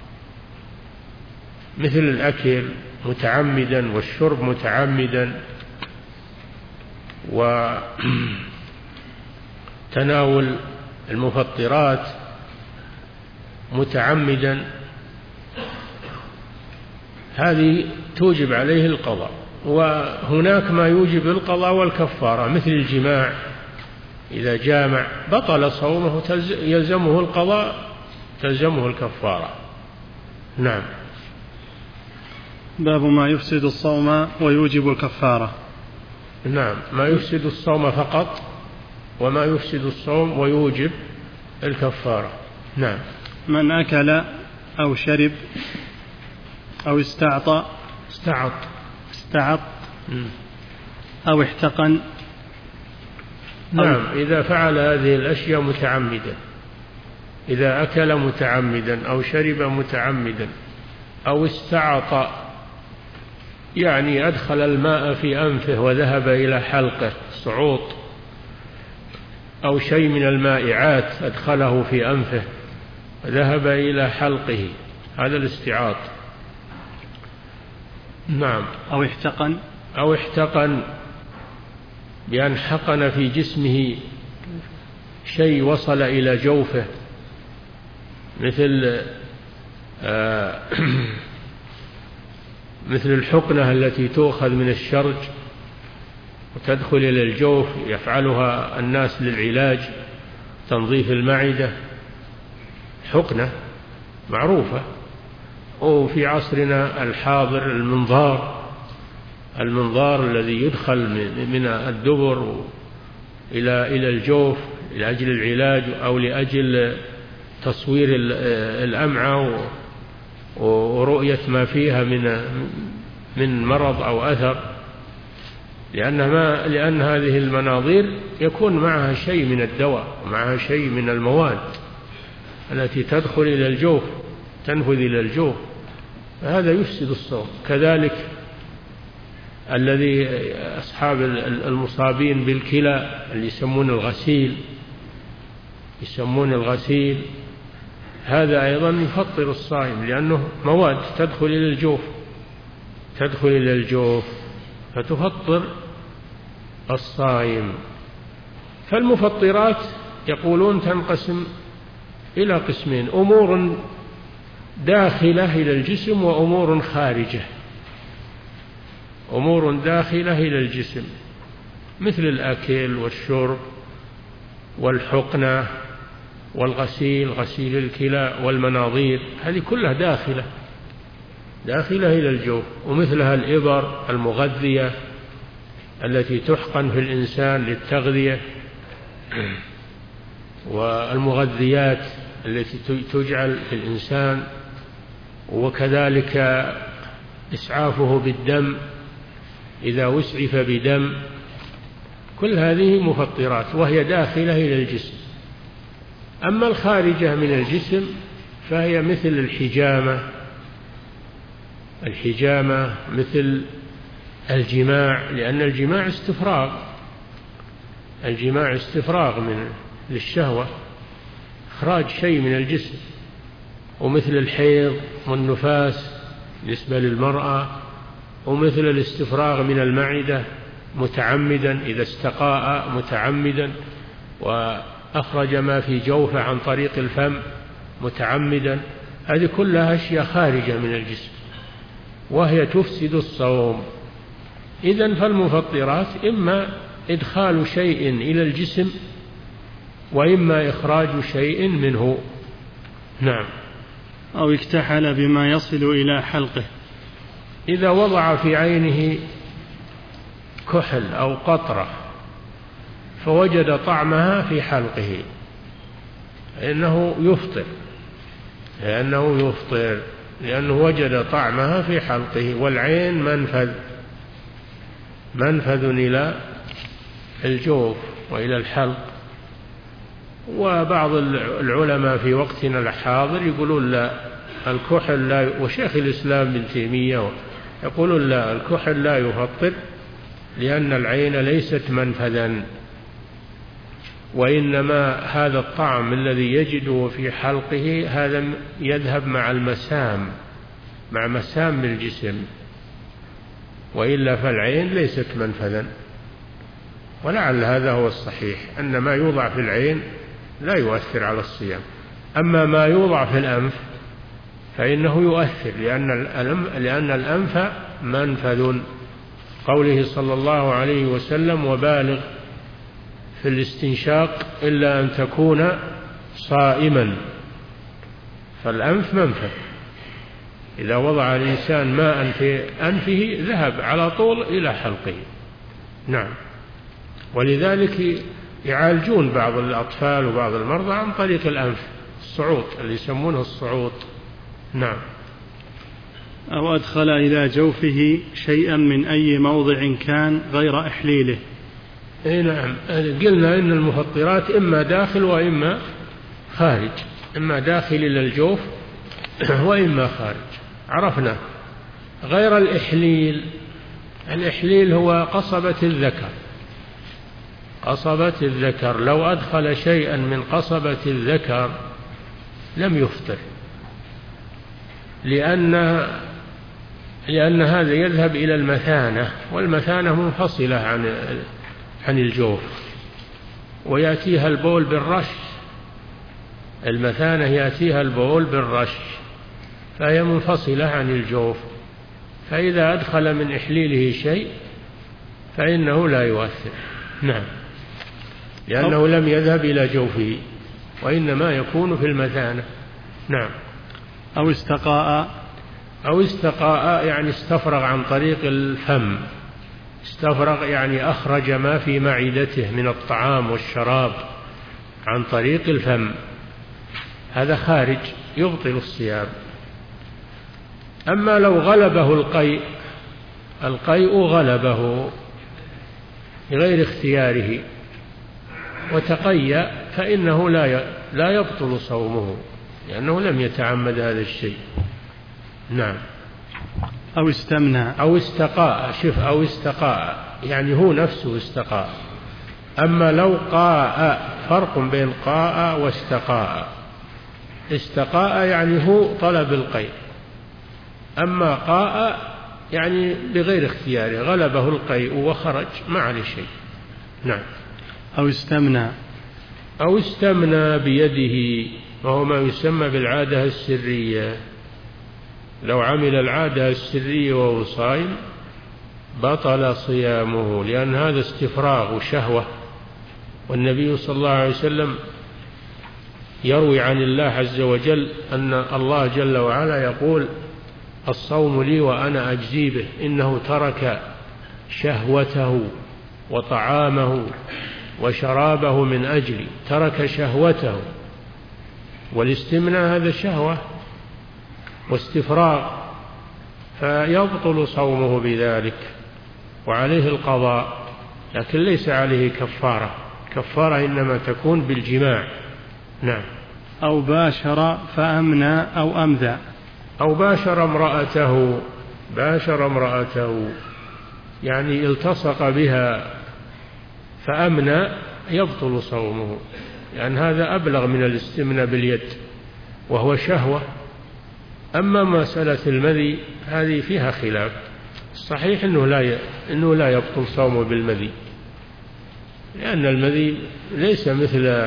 مثل الأكل متعمدا والشرب متعمدا وتناول المفطرات متعمدا، هذه توجب عليه القضاء. وهناك ما يوجب القضاء والكفارة، مثل الجماع، إذا جامع بطل صومه يلزمه القضاء تلزمه الكفارة. نعم. باب ما يفسد الصوم ويوجب الكفارة. نعم، ما يفسد الصوم فقط وما يفسد الصوم ويوجب الكفارة. نعم. من أكل أو شرب أو استعطى استعط استعط أو احتقن. نعم، إذا فعل هذه الأشياء متعمدا، إذا أكل متعمدا أو شرب متعمدا أو استعط، يعني أدخل الماء في أنفه وذهب إلى حلقه صعوط، أو شيء من المائعات أدخله في أنفه وذهب إلى حلقه، هذا الاستعاط. نعم. أو احتقن أو احتقن بأن حقن في جسمه شيء وصل إلى جوفه، مثل آه مثل الحقنة التي تؤخذ من الشرج وتدخل إلى الجوف، يفعلها الناس للعلاج، تنظيف المعدة، حقنة معروفة. وفي عصرنا الحاضر المنظار المنظار الذي يدخل من الدبر إلى إلى الجوف لأجل العلاج أو لأجل تصوير الأمعاء ورؤية ما فيها من من مرض أو أثر، لأن ما لأن هذه المناظير يكون معها شيء من الدواء ومعها شيء من المواد التي تدخل إلى الجوف تنفذ إلى الجوف، فهذا يفسد الصوم. كذلك الذي أصحاب المصابين بالكلى اللي يسمون الغسيل يسمون الغسيل هذا أيضا يفطر الصائم، لأنه مواد تدخل إلى الجوف تدخل إلى الجوف فتفطر الصائم. فالمفطرات يقولون تنقسم إلى قسمين: أمور داخلة إلى الجسم وأمور خارجة. أمور داخلة إلى الجسم مثل الأكل والشرب والحقنة والغسيل، غسيل الكلى والمناظير، هذه كلها داخلة داخلة إلى الجوف. ومثلها الإبر المغذية التي تحقن في الإنسان للتغذية، والمغذيات التي تجعل في الإنسان، وكذلك إسعافه بالدم إذا وسعف بدم، كل هذه مفطرات وهي داخلة إلى الجسم. أما الخارجة من الجسم فهي مثل الحجامة الحجامة مثل الجماع، لأن الجماع استفراغ الجماع استفراغ من للشهوة، إخراج شيء من الجسم. ومثل الحيض والنفاس بالنسبة للمرأة، ومثل الاستفراغ من المعدة متعمدا إذا استقاء متعمدا وأخرج ما في جوفه عن طريق الفم متعمدا، هذه كلها أشياء خارجة من الجسم وهي تفسد الصوم. إذن فالمفطرات إما إدخال شيء إلى الجسم وإما إخراج شيء منه. نعم. أو اكتحل بما يصل إلى حلقه، إذا وضع في عينه كحل أو قطرة فوجد طعمها في حلقه فإنه يفطر لأنه يفطر لأنه وجد طعمها في حلقه. والعين منفذ منفذ إلى الجوف وإلى الحلق، وبعض العلماء في وقتنا الحاضر يقولون لا الكحل لا، وشيخ الإسلام ابن تيمية يقولون لا الكحل لا يفطر لأن العين ليست منفذا، وإنما هذا الطعم الذي يجده في حلقه هذا يذهب مع المسام مع مسام الجسم، وإلا فالعين ليست منفذا. ولعل هذا هو الصحيح أن ما يوضع في العين لا يؤثر على الصيام، أما ما يوضع في الأنف فإنه يؤثر لأن لأن الأنف منفذ، قوله صلى الله عليه وسلم وبالغ في الاستنشاق إلا أن تكون صائما، فالأنف منفذ، إذا وضع الإنسان ماء في أنفه ذهب على طول إلى حلقه. نعم، ولذلك يعالجون بعض الأطفال وبعض المرضى عن طريق الأنف، الصعود اللي يسمونه الصعود. نعم. أو أدخل إلى جوفه شيئا من أي موضع كان غير إحليله. إيه نعم، قلنا إن المفطرات إما داخل وإما خارج، إما داخل إلى الجوف وإما خارج، عرفنا. غير الإحليل، الإحليل هو قصبة الذكر، قصبة الذكر، لو أدخل شيئا من قصبة الذكر لم يفطر، لأن لأن هذا يذهب إلى المثانة، والمثانة منفصلة عن عن الجوف، ويأتيها البول بالرش، المثانة يأتيها البول بالرش، فهي منفصلة عن الجوف، فإذا أدخل من إحليله شيء فإنه لا يؤثر. نعم، لأنه لم يذهب إلى جوفه وإنما يكون في المثانة. نعم. أو استقاء، أو استقاء يعني استفرغ عن طريق الفم، استفرغ يعني أخرج ما في معدته من الطعام والشراب عن طريق الفم، هذا خارج يبطل الصيام. أما لو غلبه القيء، القيء غلبه بغير اختياره وتقيأ فإنه لا لا يبطل صومه لأنه لم يتعمد هذا الشيء. نعم. أو استمنى، أو استقاء، شف أو استقاء يعني هو نفسه استقاء. أما لو قاء، فرق بين قاء واستقاء، استقاء يعني هو طلب القيء، أما قاء يعني بغير اختياره غلبه القيء وخرج ما عليه شيء. نعم. أو استمنى، أو استمنى بيده، وهو ما يسمى بالعادة السرية، لو عمل العادة السرية وهو صائم بطل صيامه، لأن هذا استفراغ وشهوة، والنبي صلى الله عليه وسلم يروي عن الله عز وجل أن الله جل وعلا يقول الصوم لي وأنا أجزي به، إنه ترك شهوته وطعامه وشرابه من أجلي، ترك شهوته، والاستمناء هذا شهوة واستفراغ، فيبطل صومه بذلك وعليه القضاء، لكن ليس عليه كفارة، كفارة إنما تكون بالجماع. نعم. أو باشر فأمنى أو أمذى، أو باشر امرأته، باشر امرأته يعني التصق بها فأمنى يبطل صومه، لأن يعني هذا أبلغ من الاستمناء باليد وهو شهوة. أما مسألة المذي هذه فيها خلاف، الصحيح أنه لا أنه لا يبطل صومه بالمذي، لأن المذي ليس مثل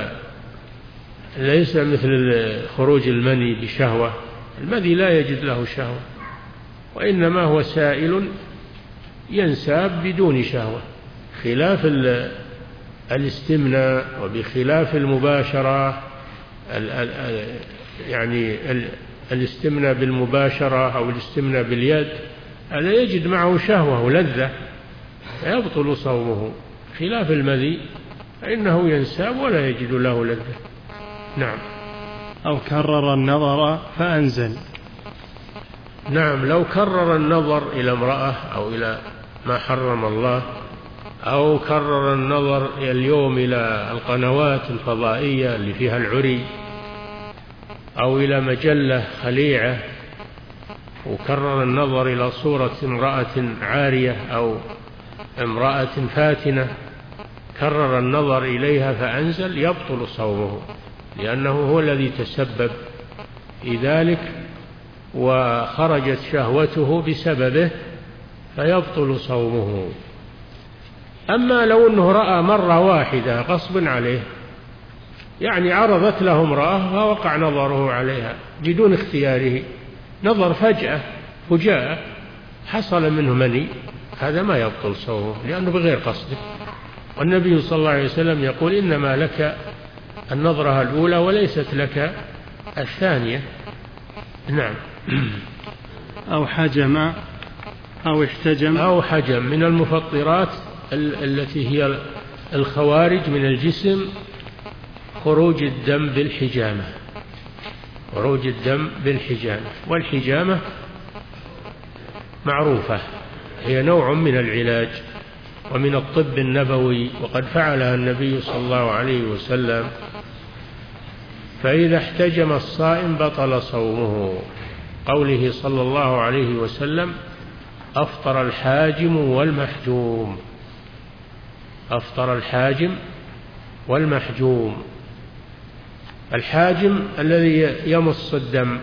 ليس مثل خروج المني بشهوة، المذي لا يجد له شهوة، وإنما هو سائل ينساب بدون شهوة، خلاف الاستمناء وبخلاف المباشرة، يعني الاستمناء بالمباشرة أو الاستمناء باليد هذا يجد معه شهوة ولذة فيبطل صومه، خلاف المذي فإنه ينساب ولا يجد له لذة. نعم. أو كرر النظر فأنزل، نعم، لو كرر النظر إلى امرأة أو إلى ما حرم الله أو كرر النظر اليوم إلى القنوات الفضائية اللي فيها العري، أو إلى مجلة خليعة وكرر النظر إلى صورة امرأة عارية أو امرأة فاتنة، كرر النظر إليها فأنزل، يبطل صومه، لأنه هو الذي تسبب في ذلك وخرجت شهوته بسببه، فيبطل صومه. أما لو أنه رأى مرة واحدة غصب عليه، يعني عرضت له امرأة فوقع نظره عليها بدون اختياره، نظر فجأة فجاء حصل منه مني، هذا ما يبطل صومه لأنه بغير قصده. والنبي صلى الله عليه وسلم يقول إنما لك النظرة الأولى وليست لك الثانية. نعم. أو حجم أو احتجم أو حجم من المفطرات التي هي الخوارج من الجسم، خروج الدم بالحجامة، خروج الدم بالحجامة. والحجامة معروفة، هي نوع من العلاج ومن الطب النبوي، وقد فعلها النبي صلى الله عليه وسلم. فإذا احتجم الصائم بطل صومه، قوله صلى الله عليه وسلم: أفطر الحاجم والمحجوم. أفطر الحاجم والمحجوم. الحاجم الذي يمص الدم،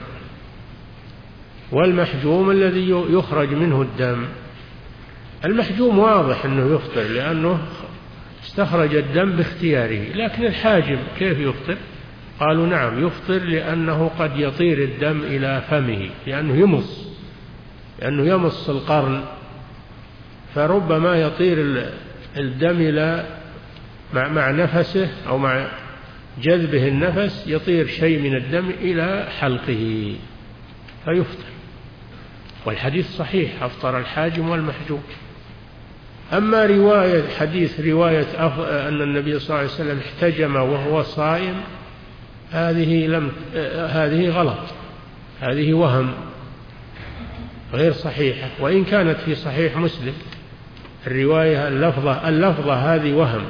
والمحجوم الذي يخرج منه الدم. المحجوم واضح أنه يفطر لأنه استخرج الدم باختياره، لكن الحاجم كيف يفطر؟ قالوا نعم يفطر لأنه قد يطير الدم إلى فمه، لأنه يمص لأنه يمص القرن، فربما يطير الدم إلى مع, مع نفسه أو مع جذبه النفس يطير شيء من الدم إلى حلقه فيفطر. والحديث صحيح: أفطر الحاجم والمحجوم. أما رواية حديث رواية أن النبي صلى الله عليه وسلم احتجم وهو صائم، هذه لم هذه غلط، هذه وهم غير صحيحة، وإن كانت في صحيح مسلم الرواية اللفظة اللفظة هذه وهم،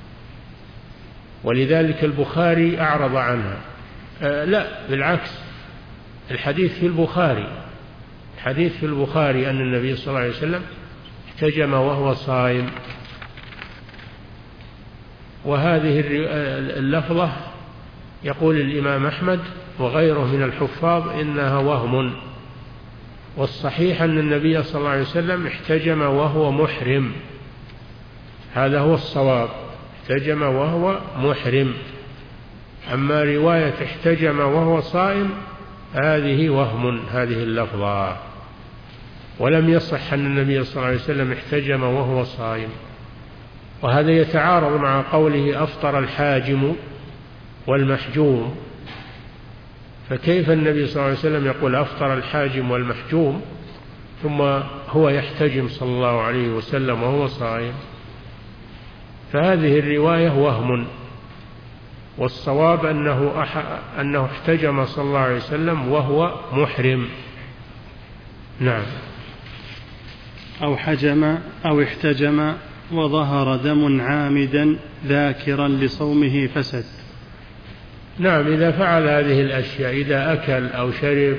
ولذلك البخاري أعرض عنها. آه لا بالعكس، الحديث في البخاري، الحديث في البخاري أن النبي صلى الله عليه وسلم احتجم وهو صائم. وهذه اللفظة يقول الإمام أحمد وغيره من الحفاظ إنها وهم، والصحيح أن النبي صلى الله عليه وسلم احتجم وهو محرم، هذا هو الصواب، احتجم وهو محرم. أما رواية احتجم وهو صائم هذه وهم، هذه اللفظة، ولم يصح أن النبي صلى الله عليه وسلم احتجم وهو صائم. وهذا يتعارض مع قوله: أفطر الحاجم والمحجوم. فكيف النبي صلى الله عليه وسلم يقول أفطر الحاجم والمحجوم ثم هو يحتجم صلى الله عليه وسلم وهو صائم؟ فهذه الرواية وهم، والصواب أنه, أح... أنه احتجم صلى الله عليه وسلم وهو محرم. نعم. أو حجم أو احتجم وظهر دم عامدا ذاكرا لصومه فسد. نعم، إذا فعل هذه الأشياء، إذا أكل أو شرب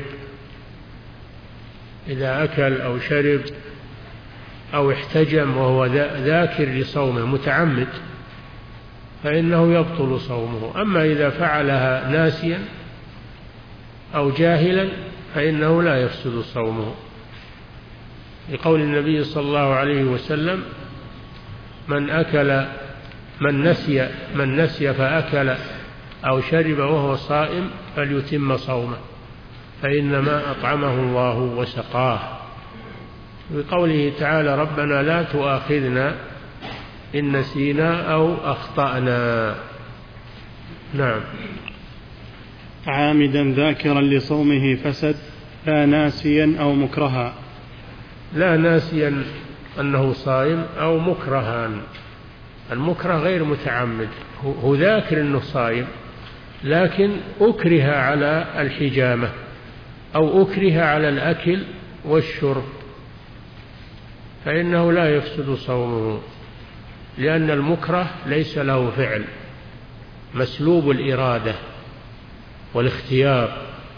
إذا أكل أو شرب أو احتجم وهو ذاكر لصومه متعمد فإنه يبطل صومه. أما إذا فعلها ناسيا أو جاهلا فإنه لا يفسد صومه، لقول النبي صلى الله عليه وسلم: من أكل من نسي من نسي فأكل أو شرب وهو صائم فليتم صومه فإنما أطعمه الله وسقاه. بقوله تعالى: ربنا لا تؤاخذنا إن نسينا أو أخطأنا. نعم. عامدا ذاكرا لصومه فسد، لا ناسيا أو مكرها. لا ناسيا أنه صائم أو مكرها. المكره غير متعمد، هو ذاكر أنه صائم لكن أكره على الحجامة أو أكره على الأكل والشرب فإنه لا يفسد صومه. لأن المكره ليس له فعل، مسلوب الإرادة والاختيار،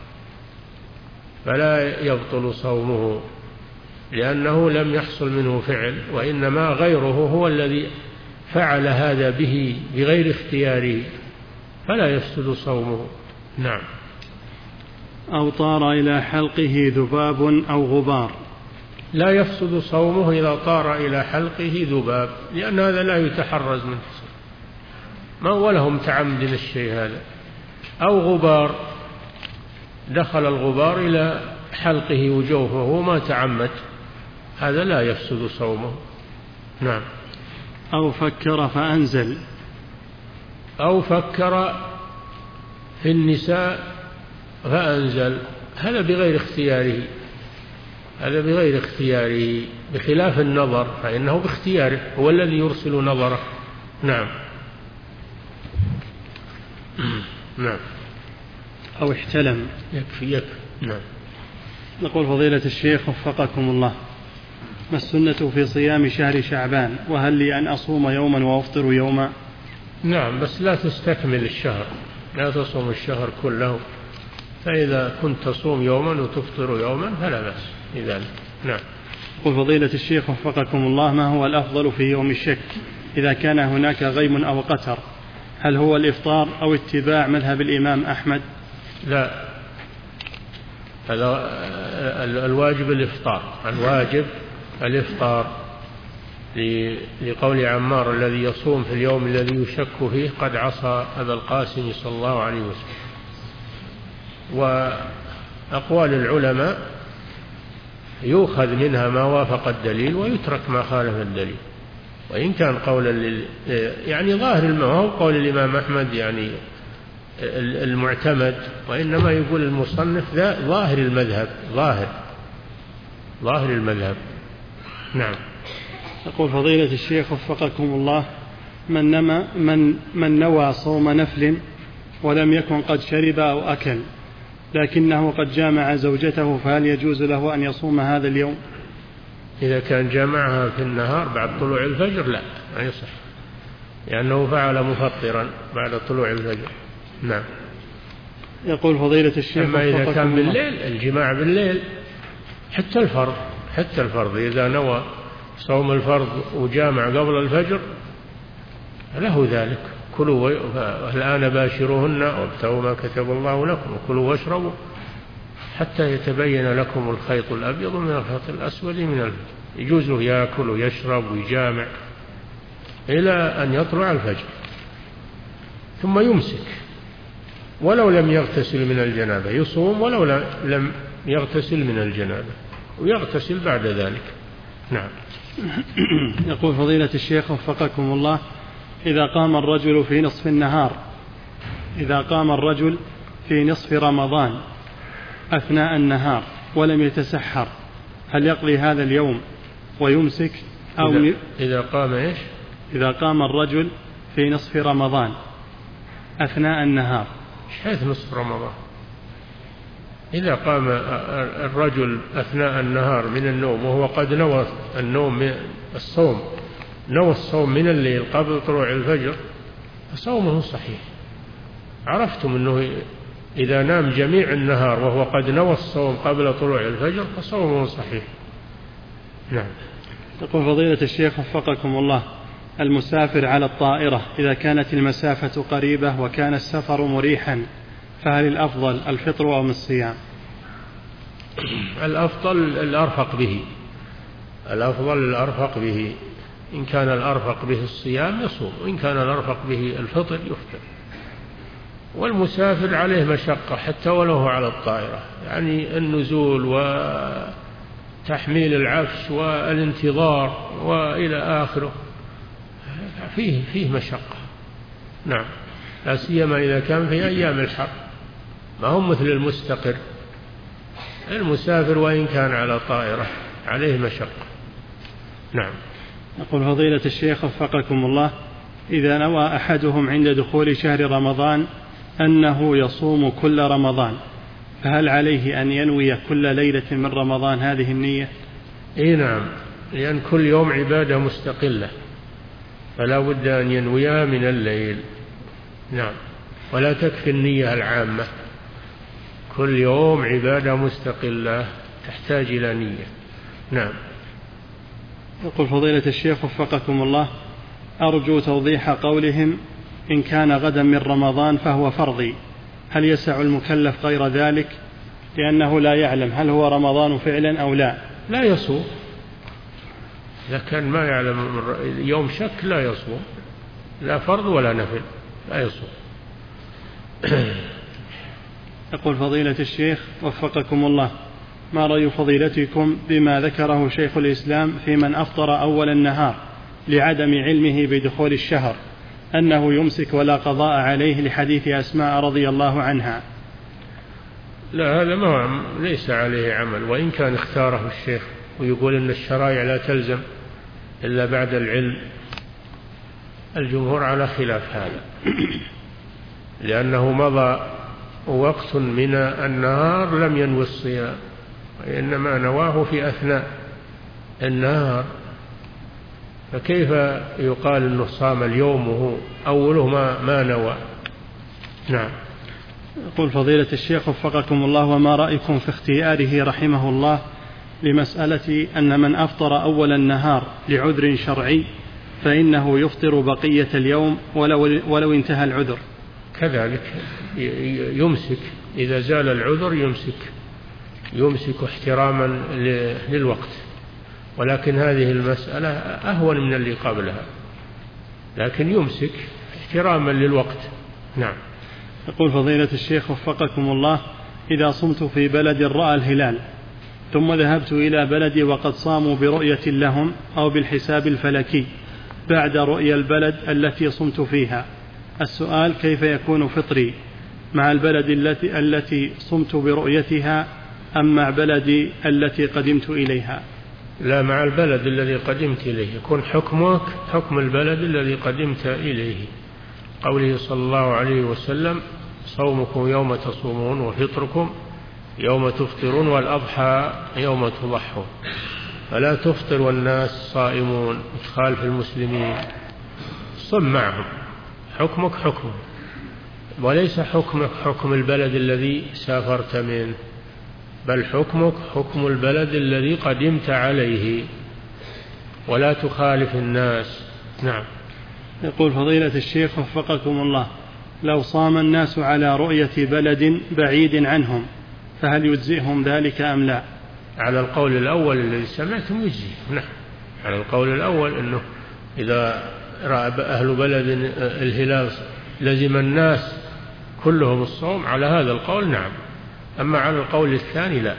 فلا يبطل صومه لأنه لم يحصل منه فعل، وإنما غيره هو الذي فعل هذا به بغير اختياره، فلا يفسد صومه. نعم. أو طار إلى حلقه ذباب أو غبار. لا يفسد صومه إذا طار إلى حلقه ذباب، لأن هذا لا يتحرز منه، ما هو له متعمد الشيء هذا. أو غبار، دخل الغبار إلى حلقه وجوفه وهو ما تعمد، هذا لا يفسد صومه. نعم. أو فكر فأنزل. أو فكر في النساء فأنزل، هذا بغير اختياره، هذا بغير اختياره، بخلاف النظر فإنه باختياره، هو الذي يرسل نظره. نعم. نعم. أو احتلم. يكفي يكفي. نعم. نقول فضيلة الشيخ وفقكم الله، ما السنة في صيام شهر شعبان؟ وهل لي أن أصوم يوما وأفطر يوما؟ نعم، بس لا تستكمل الشهر، لا تصوم الشهر كله، فإذا كنت تصوم يوما وتفطر يوما فلا بأس بذلك. نعم. يقول فضيلة الشيخ وفقكم الله، ما هو الأفضل في يوم الشك إذا كان هناك غيم أو قتر؟ هل هو الإفطار أو اتباع مذهب الإمام أحمد؟ لا، الواجب الإفطار، الواجب الإفطار، لقول عمار الذي يصوم في اليوم الذي يشك فيه قد عصى أبا القاسم صلى الله عليه وسلم. وأقوال العلماء يؤخذ منها ما وافق الدليل ويترك ما خالف الدليل، وإن كان قول يعني ظاهر المذهب قول الإمام أحمد يعني المعتمد، وإنما يقول المصنف ذا ظاهر المذهب، ظاهر ظاهر المذهب. نعم. يقول فضيلة الشيخ وفقكم الله، من نما من من نوى صوم نفل ولم يكن قد شرب أو أكل لكنه قد جامع زوجته، فهل يجوز له أن يصوم هذا اليوم؟ إذا كان جامعها في النهار بعد طلوع الفجر لا ما يصح، لأنه فعل مفطرا بعد طلوع الفجر. نعم. يقول فضيلة الشيخ، أما إذا كان بالليل، الجماع بالليل حتى الفرض، حتى الفرض إذا نوى صوم الفرض وجامع قبل الفجر له ذلك. كلوا الآن باشروهن وابتغوا ما كتب الله لكم وكلوا واشربوا حتى يتبين لكم الخيط الأبيض من الخيط الأسود من الفجر. يجوز له يأكل ويشرب ويجامع إلى أن يطلع الفجر، ثم يمسك ولو لم يغتسل من الجنابة، يصوم ولو لم يغتسل من الجنابة، ويغتسل بعد ذلك. نعم. يقول فضيلة الشيخ وفقكم الله، إذا قام الرجل في نصف النهار إذا قام الرجل في نصف رمضان أثناء النهار ولم يتسحر، هل يقضي هذا اليوم ويمسك أو إذا, إذا قام إيش؟ إذا قام الرجل في نصف رمضان أثناء النهار. حيث نصف رمضان؟ إذا قام الرجل أثناء النهار من النوم وهو قد نوى النوم الصوم نوى الصوم من الليل قبل طلوع الفجر فصومه صحيح. عرفتم أنه إذا نام جميع النهار وهو قد نوى الصوم قبل طلوع الفجر فصومه صحيح. نعم. يقول فضيلة الشيخ وفقكم الله، المسافر على الطائرة إذا كانت المسافة قريبة وكان السفر مريحا، فهل الأفضل الفطر أم الصيام؟ الأفضل الأرفق به، الأفضل الأرفق به. إن كان الأرفق به الصيام يصوم، وإن كان الأرفق به الفطر يفطر. والمسافر عليه مشقة حتى ولو هو على الطائرة، يعني النزول وتحميل العفش والانتظار وإلى آخره، فيه فيه مشقة. نعم. لا سيما إذا كان في أيام الحر، ما هم مثل المستقر. المسافر وإن كان على طائرة عليه مشقة. نعم. يقول فضيلة الشيخ وفقكم الله، إذا نوى أحدهم عند دخول شهر رمضان أنه يصوم كل رمضان، فهل عليه أن ينوي كل ليلة من رمضان هذه النية؟ إيه نعم، لأن كل يوم عبادة مستقلة، فلا بد أن ينويها من الليل. نعم. ولا تكفي النية العامة، كل يوم عبادة مستقلة تحتاج إلى نية. نعم. يقول فضيلة الشيخ وفقكم الله: أرجو توضيح قولهم إن كان غدا من رمضان فهو فرضي، هل يسع المكلف غير ذلك؟ لأنه لا يعلم هل هو رمضان فعلا أو لا. لا يصوم، إذا كان ما يعلم يوم شك لا يصوم، لا فرض ولا نفل، لا يصوم. يقول فضيلة الشيخ وفقكم الله: ما رأي فضيلتكم بما ذكره شيخ الإسلام في من أفطر أول النهار لعدم علمه بدخول الشهر أنه يمسك ولا قضاء عليه، لحديث أسماء رضي الله عنها؟ لا، هذا ما ليس عليه عمل، وإن كان اختاره الشيخ ويقول إن الشرائع لا تلزم إلا بعد العلم، الجمهور على خلاف هذا، لأنه مضى وقت من النهار لم ينوي الصيام، وإنما نواه في أثناء النهار، فكيف يقال أنه صام اليوم وهو أوله ما, ما نوى؟ نعم. يقول فضيلة الشيخ وفقكم الله: وما رأيكم في اختياره رحمه الله لمسألة أن من أفطر أول النهار لعذر شرعي فإنه يفطر بقية اليوم ولو, ولو انتهى العذر؟ كذلك يمسك، إذا زال العذر يمسك يمسك احتراما للوقت، ولكن هذه المسألة أهون من اللي قبلها، لكن يمسك احتراما للوقت. نعم. يقول فضيلة الشيخ وفقكم الله: إذا صمت في بلد رأى الهلال ثم ذهبت إلى بلدي وقد صاموا برؤية لهم أو بالحساب الفلكي بعد رؤية البلد التي صمت فيها، السؤال: كيف يكون فطري مع البلد التي, التي صمت برؤيتها أم مع بلدي التي قدمت إليها؟ لا، مع البلد الذي قدمت إليه، يكون حكمك حكم البلد الذي قدمت إليه، قوله صلى الله عليه وسلم: صومكم يوم تصومون وفطركم يوم تفطرون والأضحى يوم تضحون، فلا تفطر والناس صائمون وتخالف المسلمين، صم معهم، حكمك حكمه، وليس حكمك حكم البلد الذي سافرت منه، بل حكمك حكم البلد الذي قدمت عليه، ولا تخالف الناس. نعم. يقول فضيلة الشيخ وفقكم الله: لو صام الناس على رؤية بلد بعيد عنهم فهل يجزئهم ذلك أم لا؟ على القول الأول الذي سمعتم يجزي. نعم، على القول الأول أنه إذا رأى أهل بلد الهلال لزم الناس كلهم الصوم، على هذا القول نعم. أما على القول الثاني لا،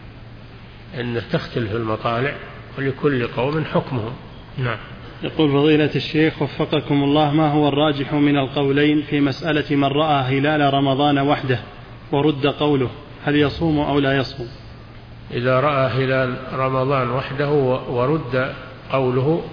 أن تختلف المطالع ولكل قوم حكمهم. نعم. يقول فضيلة الشيخ وفقكم الله: ما هو الراجح من القولين في مسألة من رأى هلال رمضان وحده ورد قوله، هل يصوم أو لا يصوم؟ إذا رأى هلال رمضان وحده ورد قوله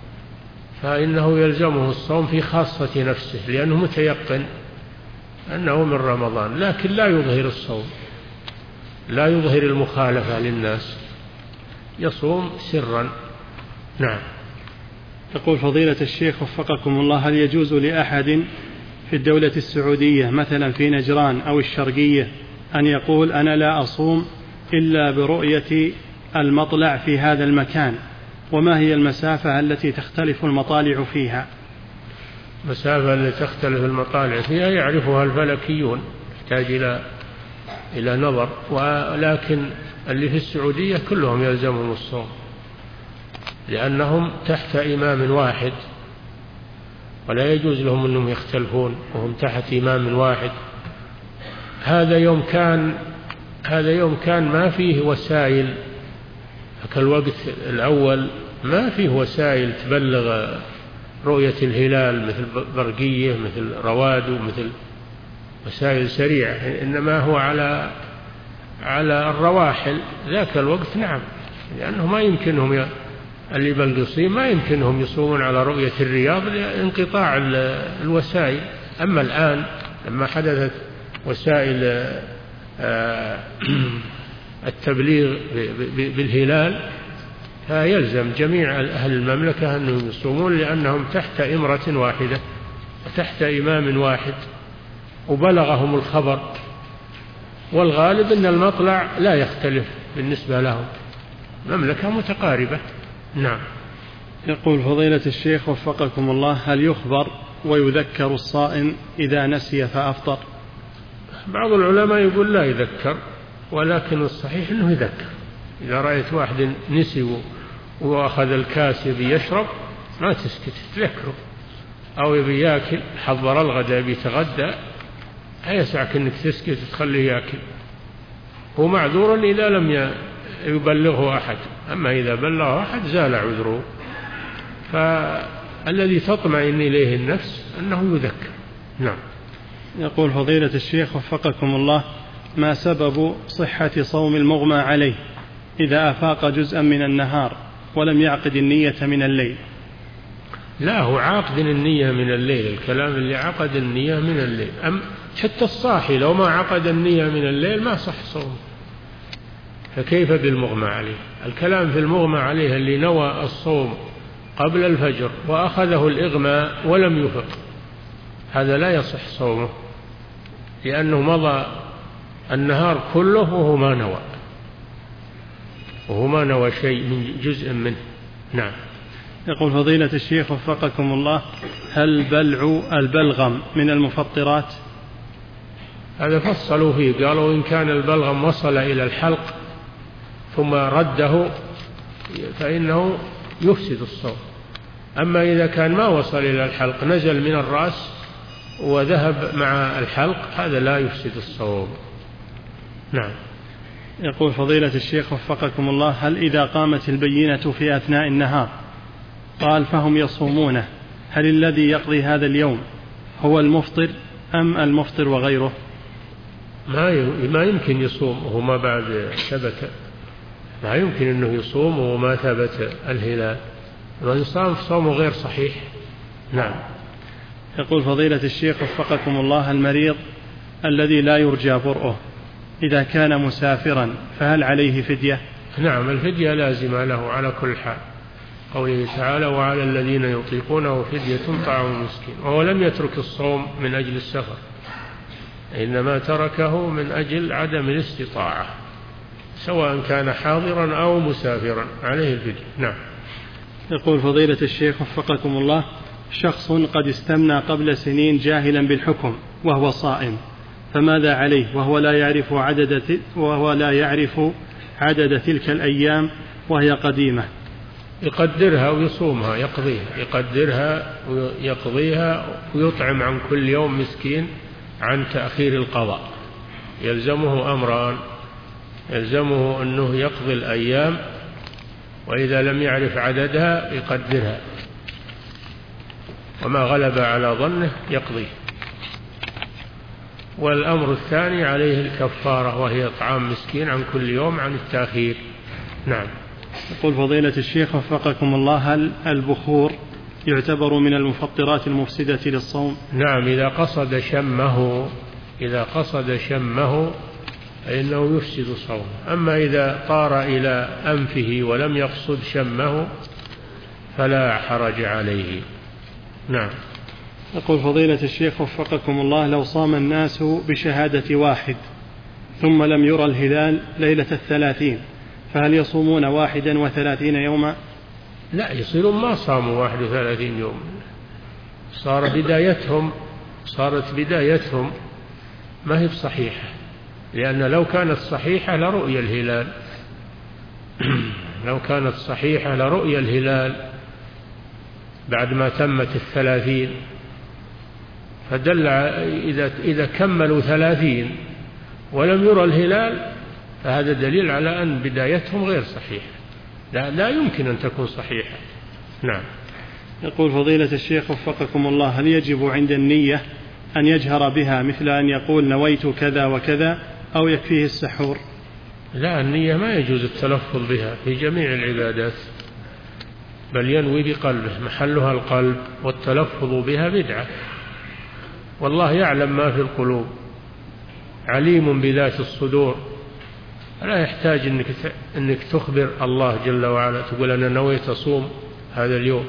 فإنه يلزمه الصوم في خاصة نفسه، لأنه متيقن أنه من رمضان، لكن لا يظهر الصوم، لا يظهر المخالفة للناس، يصوم سرا. نعم. يقول فضيلة الشيخ وفقكم الله: هل يجوز لأحد في الدولة السعودية مثلا في نجران أو الشرقية أن يقول أنا لا أصوم إلا برؤية المطلع في هذا المكان؟ وما هي المسافة التي تختلف المطالع فيها؟ المسافة التي تختلف المطالع فيها يعرفها الفلكيون، يحتاج إلى إلى نظر، ولكن اللي في السعودية كلهم يلزمهم الصوم، لأنهم تحت إمام واحد، ولا يجوز لهم أنهم يختلفون وهم تحت إمام واحد. هذا يوم كان هذا يوم كان ما فيه وسائل كالوقت الأول، ما فيه وسائل تبلغ رؤية الهلال مثل برقية مثل رواد ومثل وسائل سريعة، إنما هو على على الرواحل ذاك الوقت. نعم، لأنه ما يمكنهم ي... اللي بالقصيم ما يمكنهم يصومون على رؤية الرياض لانقطاع الوسائل. أما الآن لما حدثت وسائل التبليغ بالهلال فيلزم جميع أهل المملكة أنهم يصومون، لأنهم تحت إمرة واحدة وتحت إمام واحد وبلغهم الخبر، والغالب أن المطلع لا يختلف بالنسبة لهم، مملكة متقاربة. نعم. يقول فضيلة الشيخ وفقكم الله: هل يخبر ويذكر الصائم إذا نسي فأفطر؟ بعض العلماء يقول لا يذكر، ولكن الصحيح أنه يذكر. إذا رأيت واحد نسي وأخذ الكاس يبي يشرب ما تسكت، تذكره. أو يبي يأكل، حضر الغداء يبي يتغدى، يسعك أنك تسكت وتخليه يأكل. هو معذور إذا لم يبلغه أحد، أما إذا بلغه أحد زال عذره. فالذي تطمئن إليه النفس أنه يذكر. نعم. يقول فضيلة الشيخ وفقكم الله: ما سبب صحة صوم المغمى عليه إذا أفاق جزءا من النهار ولم يعقد النية من الليل؟ لا، هو عاقد النية من الليل، الكلام اللي عقد النية من الليل. أم حتى الصاحي لو ما عقد النية من الليل ما صح صوم، فكيف بالمغمى عليه؟ الكلام في المغمى عليه اللي نوى الصوم قبل الفجر وأخذه الإغماء ولم يفق، هذا لا يصح صومه، لأنه مضى النهار كله وهو ما نوى وهو ما نوى شيء من جزء منه. نعم. يقول فضيلة الشيخ وفقكم الله: هل بلع البلغم من المفطرات؟ هذا فصلوا فيه، قالوا إن كان البلغم وصل إلى الحلق ثم رده فإنه يفسد الصوم، أما إذا كان ما وصل إلى الحلق، نزل من الرأس وذهب مع الحلق، هذا لا يفسد الصوم. نعم. يقول فضيلة الشيخ وفقكم الله: هل إذا قامت البينة في أثناء النهار قال فهم يصومونه، هل الذي يقضي هذا اليوم هو المفطر أم المفطر وغيره؟ ما يمكن يصوم وهو ما بعد ثبت، ما يمكن أنه يصوم وما ثبت الهلال، من صام صومه غير صحيح. نعم. يقول فضيلة الشيخ وفقكم الله: المريض الذي لا يرجى برؤه إذا كان مسافرا فهل عليه فدية؟ نعم، الفدية لازمة له على كل حال، قوله تعالى: وعلى الذين يطيقونه فدية طعام مسكين. وهو لم يترك الصوم من أجل السفر، إنما تركه من أجل عدم الاستطاعة، سواء كان حاضرا أو مسافرا عليه الفدية. نعم. يقول فضيلة الشيخ وفقكم الله: شخص قد استمنى قبل سنين جاهلا بالحكم وهو صائم، فماذا عليه وهو لا يعرف عدد وهو لا يعرف عدد تلك الأيام وهي قديمة؟ يقدرها ويصومها، يقضيها، يقدرها ويقضيها ويطعم عن كل يوم مسكين عن تأخير القضاء. يلزمه أمران: يلزمه أنه يقضي الأيام، وإذا لم يعرف عددها يقدرها، وما غلب على ظنه يقضيه. والأمر الثاني عليه الكفارة، وهي إطعام مسكين عن كل يوم عن التأخير. نعم. يقول فضيلة الشيخ وفقكم الله: هل البخور يعتبر من المفطرات المفسدة للصوم؟ نعم، إذا قصد شمه إذا قصد شمه فإنه يفسد صومه، أما إذا طار إلى أنفه ولم يقصد شمه فلا حرج عليه. نعم. يقول فضيلة الشيخ وفقكم الله: لو صام الناس بشهادة واحد ثم لم يرى الهلال ليلة الثلاثين فهل يصومون واحدا وثلاثين يوما؟ لا، يصيرون ما صاموا واحد وثلاثين يوم، صار بدايتهم صارت بدايتهم ما هي بصحيحة، لأن لو كانت صحيحة لرؤي الهلال لو كانت صحيحة لرؤي الهلال بعد ما تمت الثلاثين، فدل إذا إذا كملوا ثلاثين ولم يرى الهلال فهذا دليل على أن بدايتهم غير صحيحة، لا, لا يمكن أن تكون صحيحة. نعم. يقول فضيلة الشيخ وفقكم الله: هل يجب عند النية أن يجهر بها مثل أن يقول نويت كذا وكذا، أو يكفيه السحور؟ لا، النية ما يجوز التلفظ بها في جميع العبادات، بل ينوي بقلبه، محلها القلب، والتلفظ بها بدعة، والله يعلم ما في القلوب، عليم بذات الصدور. لا يحتاج أنك أنك تخبر الله جل وعلا تقول أنا نويت أصوم هذا اليوم.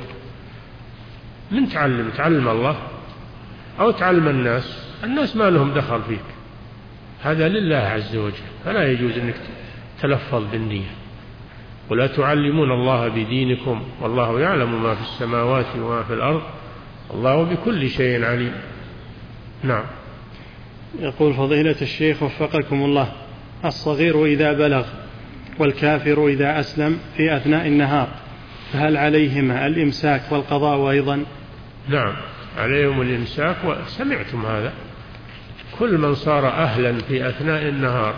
من تعلم تعلم الله أو تعلم الناس، الناس ما لهم دخل فيك، هذا لله عز وجل، فلا يجوز أنك تلفظ بالنية. ولا تعلمون الله بدينكم والله يعلم ما في السماوات وما في الأرض الله بكل شيء عليم. نعم. يقول فضيلة الشيخ وفقكم الله: الصغير إذا بلغ والكافر إذا أسلم في أثناء النهار فهل عليهما الإمساك والقضاء أيضا؟ نعم عليهم الإمساك، وسمعتم هذا، كل من صار أهلا في أثناء النهار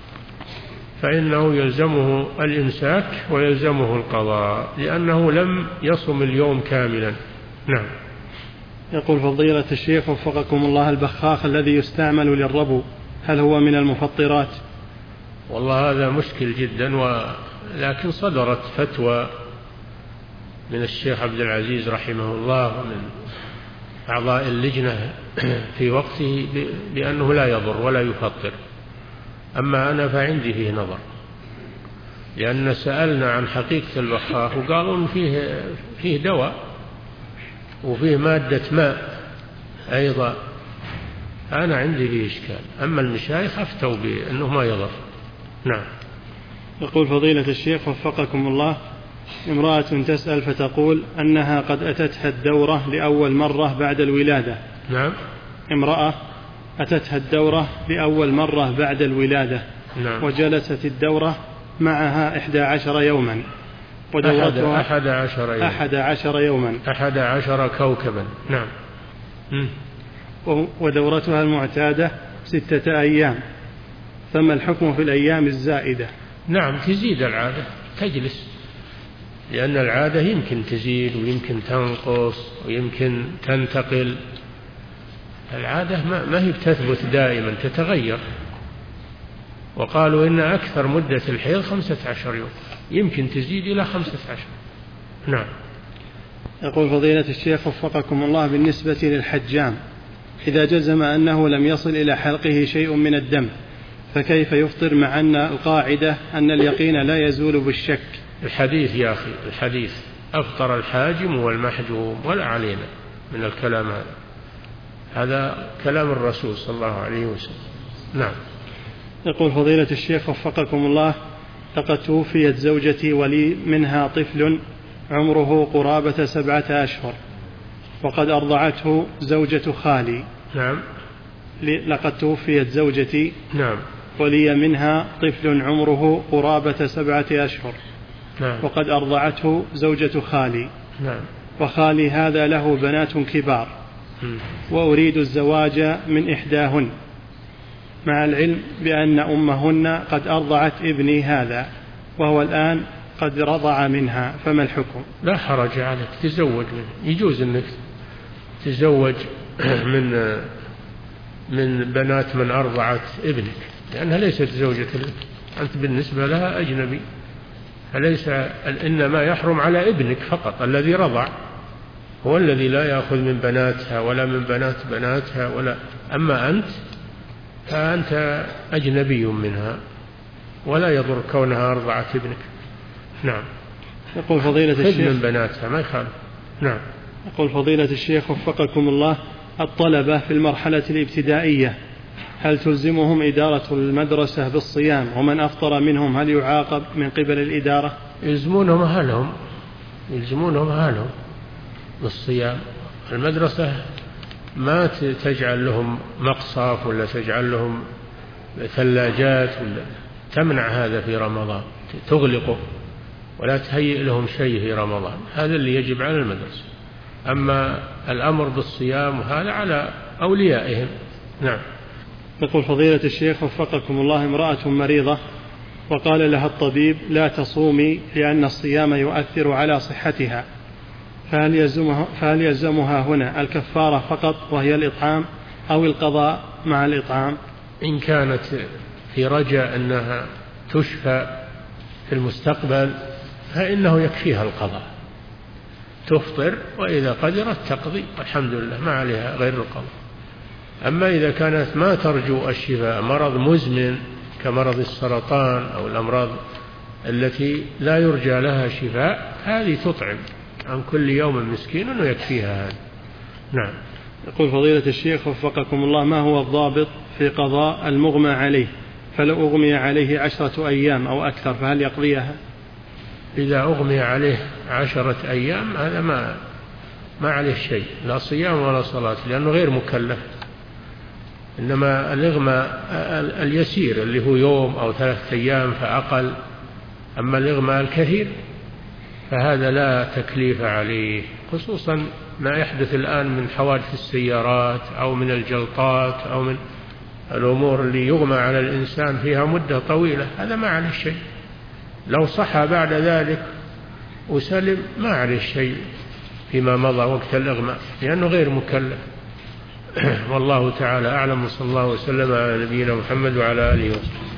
فإنه يلزمه الإمساك ويلزمه القضاء لأنه لم يصم اليوم كاملا. نعم. يقول فضيلة الشيخ وفقكم الله: البخاخ الذي يستعمل للربو هل هو من المفطرات؟ والله هذا مشكل جدا، ولكن صدرت فتوى من الشيخ عبد العزيز رحمه الله ومن أعضاء اللجنة في وقته بأنه لا يضر ولا يفطر. أما أنا فعندي فيه نظر، لأن سألنا عن حقيقة البخاخ وقالوا إن فيه فيه دواء وفيه مادة ماء أيضا، أنا عندي فيه إشكال. أما المشايخ أفتوا بأنه ما يضر. نعم. يقول فضيلة الشيخ وفقكم الله: امرأة تسأل فتقول أنها قد أتتها الدورة لأول مرة بعد الولادة. نعم. امرأة أتتها الدورة لأول مرة بعد الولادة. نعم. وجلست الدورة معها إحدى عشر يوما ودورتها أحد عشر يوما أحد عشر يوما أحد عشر كوكبا. نعم. م. ودورتها المعتادة ستة أيام، ثم الحكم في الأيام الزائدة. نعم تزيد العادة، تجلس، لأن العادة يمكن تزيد ويمكن تنقص ويمكن تنتقل. العادة ما هي بتثبت دائما، تتغير. وقالوا إن أكثر مدة الحيض خمسة عشر يوم، يمكن تزيد إلى خمسة عشر. نعم. يقول فضيلة الشيخ وفقكم الله: بالنسبة للحجام إذا جزم أنه لم يصل إلى حلقه شيء من الدم فكيف يفطر، مع أن القاعدة أن اليقين لا يزول بالشك؟ الحديث يا أخي، الحديث: أفطر الحاجم والمحجوم، ولا علينا من الكلام هذا، هذا كلام الرسول صلى الله عليه وسلم. نعم. يقول فضيلة الشيخ وفقكم الله: لقد توفيت زوجتي ولي منها طفل عمره قرابة سبعة أشهر، وقد أرضعته زوجة خالي. نعم. لقد توفيت زوجتي نعم ولي منها طفل عمره قرابة سبعة أشهر. نعم. وقد أرضعته زوجة خالي. نعم. وخالي هذا له بنات كبار، وأريد الزواج من إحداهن، مع العلم بأن أمهن قد أرضعت ابني هذا وهو الآن قد رضع منها، فما الحكم؟ لا حرج عليك، تزوج منه، يجوز أنك تزوج من من بنات من أرضعت ابنك، لأنها ليست زوجة لك، أنت بالنسبة لها أجنبي. فليس، إنما يحرم على ابنك فقط الذي رضع، هو الذي لا يأخذ من بناتها ولا من بنات بناتها ولا. أما أنت فأنت أجنبي منها، ولا يضر كونها أرضعت ابنك. نعم. يقول فضيلة الشيخ: من بناتها ما يخالف. نعم. يقول فضيلة الشيخ وفقكم الله: الطلبة في المرحلة الابتدائية هل تلزمهم إدارة المدرسة بالصيام؟ ومن أفطر منهم هل يعاقب من قبل الإدارة؟ يلزمونهم أهلهم، يلزمونهم أهلهم بالصيام. المدرسة ما تجعل لهم مقصف ولا تجعل لهم ثلاجات ولا تمنع هذا في رمضان، تغلقه ولا تهيئ لهم شيء في رمضان، هذا اللي يجب على المدرسة. أما الأمر بالصيام وهذا على أوليائهم. نعم. يقول فضيلة الشيخ وفقكم الله: امرأة مريضة وقال لها الطبيب لا تصومي لأن الصيام يؤثر على صحتها، فهل يلزمها, فهل يلزمها هنا الكفارة فقط وهي الإطعام، أو القضاء مع الإطعام؟ إن كانت في رجاء أنها تشفى في المستقبل فإنه يكفيها القضاء، تفطر وإذا قدرت تقضي والحمد لله، ما عليها غير القضاء. أما إذا كانت ما ترجو الشفاء، مرض مزمن كمرض السرطان أو الأمراض التي لا يرجى لها شفاء، هذه تطعم عن كل يوم مسكين ويكفيها هذا. نعم. يقول فضيلة الشيخ وفقكم الله، ما هو الضابط في قضاء المغمى عليه؟ فلو أغمي عليه عشرة أيام أو أكثر فهل يقضيها؟ إذا أغمي عليه عشرة أيام هذا ما ما عليه شيء، لا صيام ولا صلاة، لأنه غير مكلف. إنما الإغماء اليسير اللي هو يوم أو ثلاثة أيام فأقل، أما الإغماء الكثير فهذا لا تكليف عليه، خصوصا ما يحدث الآن من حوادث السيارات أو من الجلطات أو من الأمور اللي يغمى على الإنسان فيها مدة طويلة، هذا ما عليه شيء. لو صحى بعد ذلك وسلم ما عليه شيء فيما مضى وقت الإغماء، لأنه غير مكلف. والله تعالى أعلم، وصلى الله وسلم على نبينا محمد وعلى آله وصحبه.